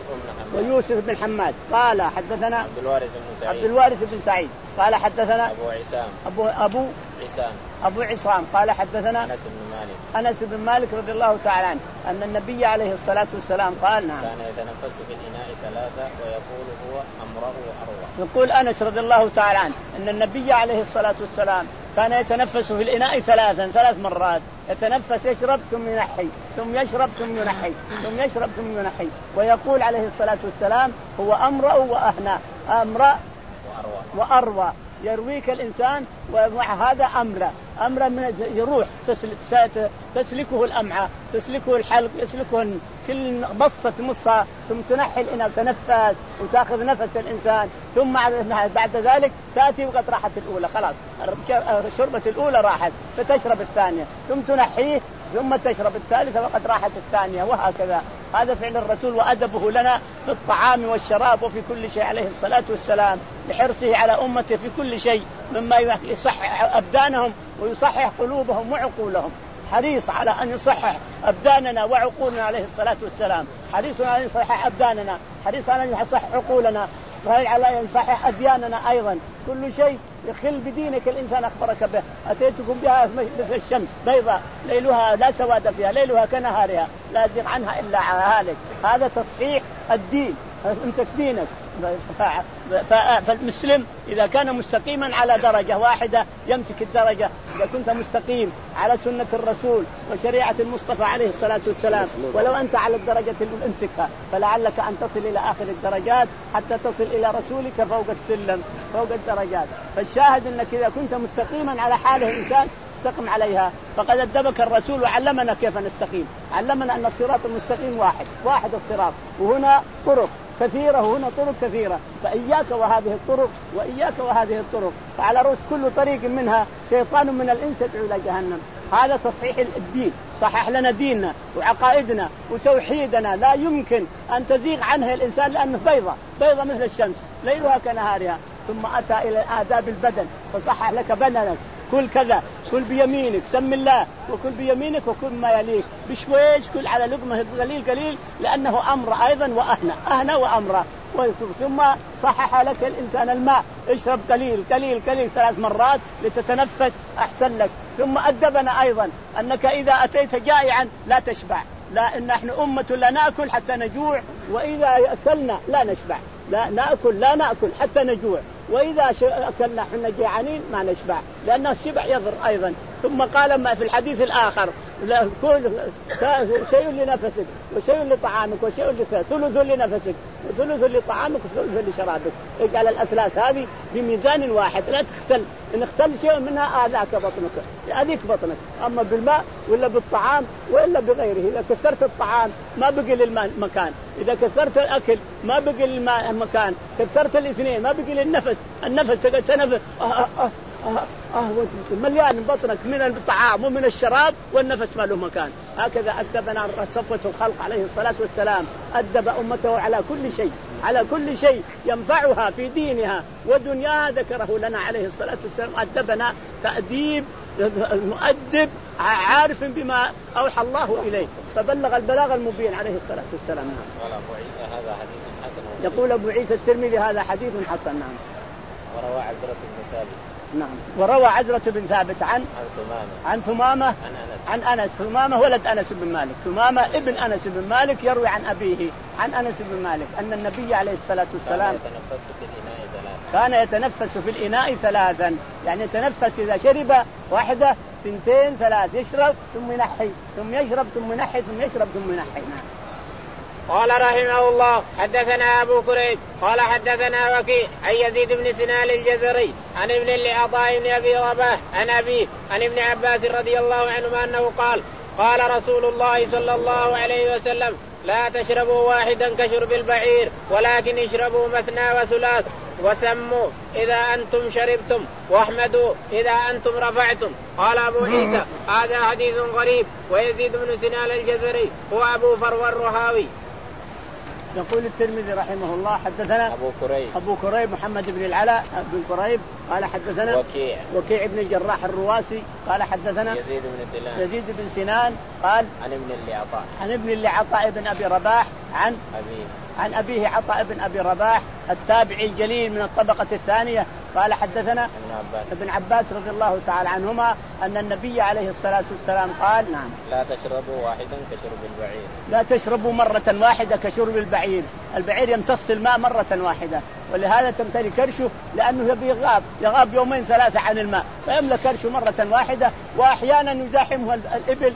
ويوسف بن حماد قال حدثنا عبد الوارث بن سعيد عبد الوارث بن سعيد قال حدثنا أبو عصام أبو أبو عصام أبو عصام قال حدثنا أنس بن مالك أنس بن مالك رضي الله تعالى عنه أن النبي عليه الصلاة والسلام قال نعم كان يتنفس في الإناء ثلاثة ويقول هو أمرأ وأروى. يقول أنس رضي الله تعالى عنه أن النبي عليه الصلاة والسلام كان يتنفس في الإناء ثلاثا ثلاث مرات، يتنفس يشرب ثم ينحي ثم يشرب ثم ينحي ثم يشرب ثم ينحي، ويقول عليه الصلاة والسلام هو أمرأ وأهنى، أمرأ وأروى, وأروى. يرويك الإنسان ومع هذا أمرأ أمرأ من يروح تسلكه الأمعاء تسلكه الحلق يسلكه كل بصة مصة ثم تنحي الإناء تنفس وتأخذ نفس الإنسان، ثم بعد ذلك تأتي وقد راحت الأولى خلاص شربت الأولى راحت فتشرب الثانية ثم تنحيه ثم تشرب الثالثة وقد راحت الثانية، وهكذا. هذا فعل الرسول وأدبه لنا في الطعام والشراب وفي كل شيء عليه الصلاة والسلام، لحرصه على أمته في كل شيء مما يصحح أبدانهم ويصحح قلوبهم وعقولهم. حريص على أن يصحح أبداننا وعقولنا عليه الصلاة والسلام، حريص على أن يصحح أبداننا، حريص على أن يصحح عقولنا، على أن يصحح أدياننا أيضا. كل شيء يخل بدينك الإنسان أخبرك به. أتيتكم بها مثل الشمس بيضاء ليلها لا سواد فيها ليلها كنهارها لا يزيغ عنها إلا هالك. هذا تصحيح الدين، امسك دينك. فالمسلم إذا كان مستقيما على درجة واحدة يمسك الدرجة. إذا كنت مستقيم على سنة الرسول وشريعة المصطفى عليه الصلاة والسلام ولو أنت على الدرجة امسكها، فلعلك أن تصل إلى آخر الدرجات حتى تصل إلى رسولك فوق السلم فوق الدرجات. فالشاهد أنك إذا كنت مستقيما على حاله الإنسان استقم عليها. فقد أدبك الرسول وعلمنا كيف نستقيم، علمنا أن الصراط المستقيم واحد واحد الصراط، وهنا طرق كثيرة وهنا طرق كثيرة، فإياك وهذه الطرق وإياك وهذه الطرق، فعلى رؤوس كل طريق منها شيطان من الإنس يدعو إلى جهنم. هذا تصحيح الدين، صحح لنا ديننا وعقائدنا وتوحيدنا، لا يمكن أن تزيغ عنها الإنسان لأنه بيضة بيضة مثل الشمس ليلها كنهارها. ثم أتى إلى آداب البدن فصحح لك بدنك، كل كذا، كل بيمينك سم الله، وكل بيمينك وكل ما يليك بشويش، كل على لقمة قليل قليل لأنه أمر أيضا وأهنى أهنى وأمر. ثم صحح لك الإنسان الماء، اشرب قليل قليل قليل ثلاث مرات لتتنفس أحسن لك. ثم أدبنا أيضا أنك إذا أتيت جائعا لا تشبع، لا إن نحن أمة لا نأكل حتى نجوع، وإذا أكلنا لا نشبع، لا نأكل لا نأكل حتى نجوع، وإذا أكلنا حنا جيعانين ما نشبع لأنه الشبع يضر أيضا. ثم قال ما في الحديث الآخر كل شيء لنفسك وشيء لطعامك وشيء لثلث لنفسك وثلث لطعامك وثلث لشرابك. اجعل الأثلاث هذه بميزان واحد لا تختل، إن اختل شيء منها آذاك بطنك أذيك بطنك، أما بالماء ولا بالطعام ولا بغيره. إذا كثرت الطعام ما بقي للمكان، إذا كثرت الأكل ما بقي للمكان، كثرت الاثنين ما بقي للنفس، النفس تنفس آه آه آه آه مليان بطنك من الطعام ومن الشراب والنفس ما له مكان. هكذا أدبنا صفوة الخلق عليه الصلاة والسلام، أدب أمته على كل شيء، على كل شيء ينفعها في دينها ودنياها ذكره لنا عليه الصلاة والسلام. أدبنا تأديب مؤدب عارف بما أوحى الله إليه، فبلغ البلاغ المبين عليه الصلاة والسلام. قال أبو عيسى هذا حديث حسن. يقول أبو عيسى الترمذي هذا حديث حسن. نعم. وروى عزرة بن ثابت. نعم. وروى عزرة بن ثابت عن عن ثمامة عن ثمامة عن أنس عن أنس ثمامة ولد أنس بن مالك، ثمامة ابن أنس بن مالك يروي عن أبيه عن أنس بن مالك أن النبي عليه الصلاة والسلام كان يتنفس في الإناء ثلاثا. كان يتنفس في الإناء ثلاثا، يعني يتنفس إذا شرب واحدة ثنتين ثلاث، يشرب ثم ينحي ثم يشرب ثم ينحي ثم يشرب ثم ينحي. نعم. قال رحمه الله حدثنا أبو كريب قال حدثنا وكيع عن يزيد بن سنان الجزري عن ابن لعطاء بن أبي رباح عن أبيه عن ابن عباس رضي الله عنهما أنه قال قال رسول الله صلى الله عليه وسلم لا تشربوا واحدا كشرب البعير ولكن اشربوا مثنى وثلاث وسموا إذا أنتم شربتم واحمدوا إذا أنتم رفعتم. قال أبو عيسى هذا حديث غريب. ويزيد بن سنان الجزري هو أبو فروة الرهاوي. يقول الترمذي رحمه الله حدثنا أبو كريب أبو كريب محمد بن العلاء بن كريب قال حدثنا وكيع وكيع بن الجراح الرواسي قال حدثنا يزيد بن سنان يزيد بن سنان قال عن ابن اللعطاء عن ابن اللعطاء بن أبي رباح عن أبيه عن أبيه عطاء بن أبي رباح التابعي الجليل من الطبقة الثانية قال حدثنا ابن عباس ابن عباس رضي الله تعالى عنهما أن النبي عليه الصلاة والسلام قال نعم لا تشربوا واحدا كشرب البعير لا تشربوا مرة واحدة كشرب البعير. البعير يمتص الماء مرة واحدة ولهذا تمتلي كرشه لأنه يبي يغاب يغاب يومين ثلاثة عن الماء فيملى كرشه مرة واحدة. وأحيانا يزاحمه الإبل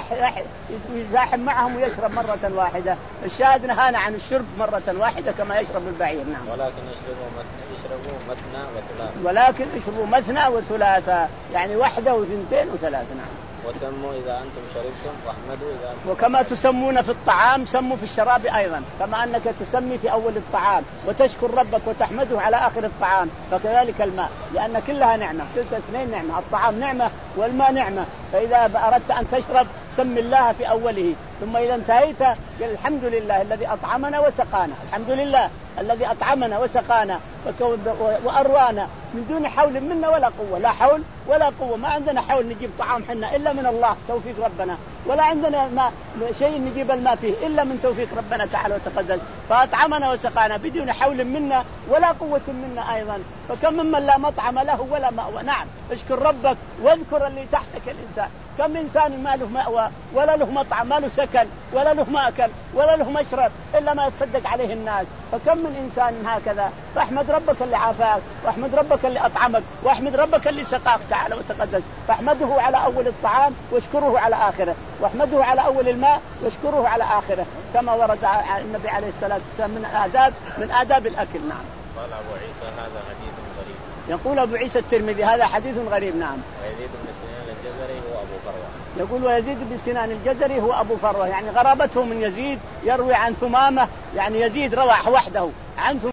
فيزاحم معهم ويشرب مرة واحدة. الشاهد نهانا عن الشرب مرة واحدة كما يشرب البعير. نعم. ولكن يشربوا مثنى يشربوا مثنى وثلاث ولكن يشربوا مثنى وثلاثة يعني واحدة وثنتين وثلاثة. نعم. وسموا إذا أنتم شربتم واحمدوا إذا أنتم. وكما تسمون في الطعام سموا في الشراب أيضا كما أنك تسمي في أول الطعام وتشكر ربك وتحمده على آخر الطعام فكذلك الماء لأن كلها نعمة كلتا اثنين نعمة. الطعام نعمة والماء نعمة. فإذا أردت أن تشرب سم الله في أوله ثم إذا انتهيت قال الحمد لله الذي أطعمنا وسقانا. الحمد لله الذي أطعمنا وسقانا وأروانا من دون حول منا ولا قوة. لا حول ولا قوة. ما عندنا حول نجيب طعام حنا إلا من الله توفيق ربنا ولا عندنا ما شيء نجيب الماء فيه إلا من توفيق ربنا تعالى وتقدس. فأطعمنا وسقانا بدون حول منا ولا قوة منا أيضا. فكم ممن لا مطعم له ولا مأوى. نعم. اشكر ربك واذكر اللي تحتك الإنسان. كم إنسان ما له مأوى ولا له مطعم ما له سكن ولا له مأكل ولا له مشرب إلا ما يتصدق عليه الناس. فكم من إنسان هكذا. فاحمد ربك اللي عافاك واحمد ربك اللي أطعمك واحمد ربك اللي سقاك تعالى وتقدس. فاحمده على أول الطعام واشكره على آخره واحمده على أول الماء واشكره على آخره كما ورد النبي عليه الصلاة والسلام من آداب من آداب الأكل. نعم. قال أبو عيسى هذا حديث غريب. يقول أبو عيسى الترمذي هذا حديث غريب. نعم. ويزيد بن سنان الجزري هو أبو فروة. يقول ويزيد بن سنان الجزري هو أبو فروة يعني غرابته من يزيد يروي عن ثمامة يعني يزيد روى وحده عن ثمامة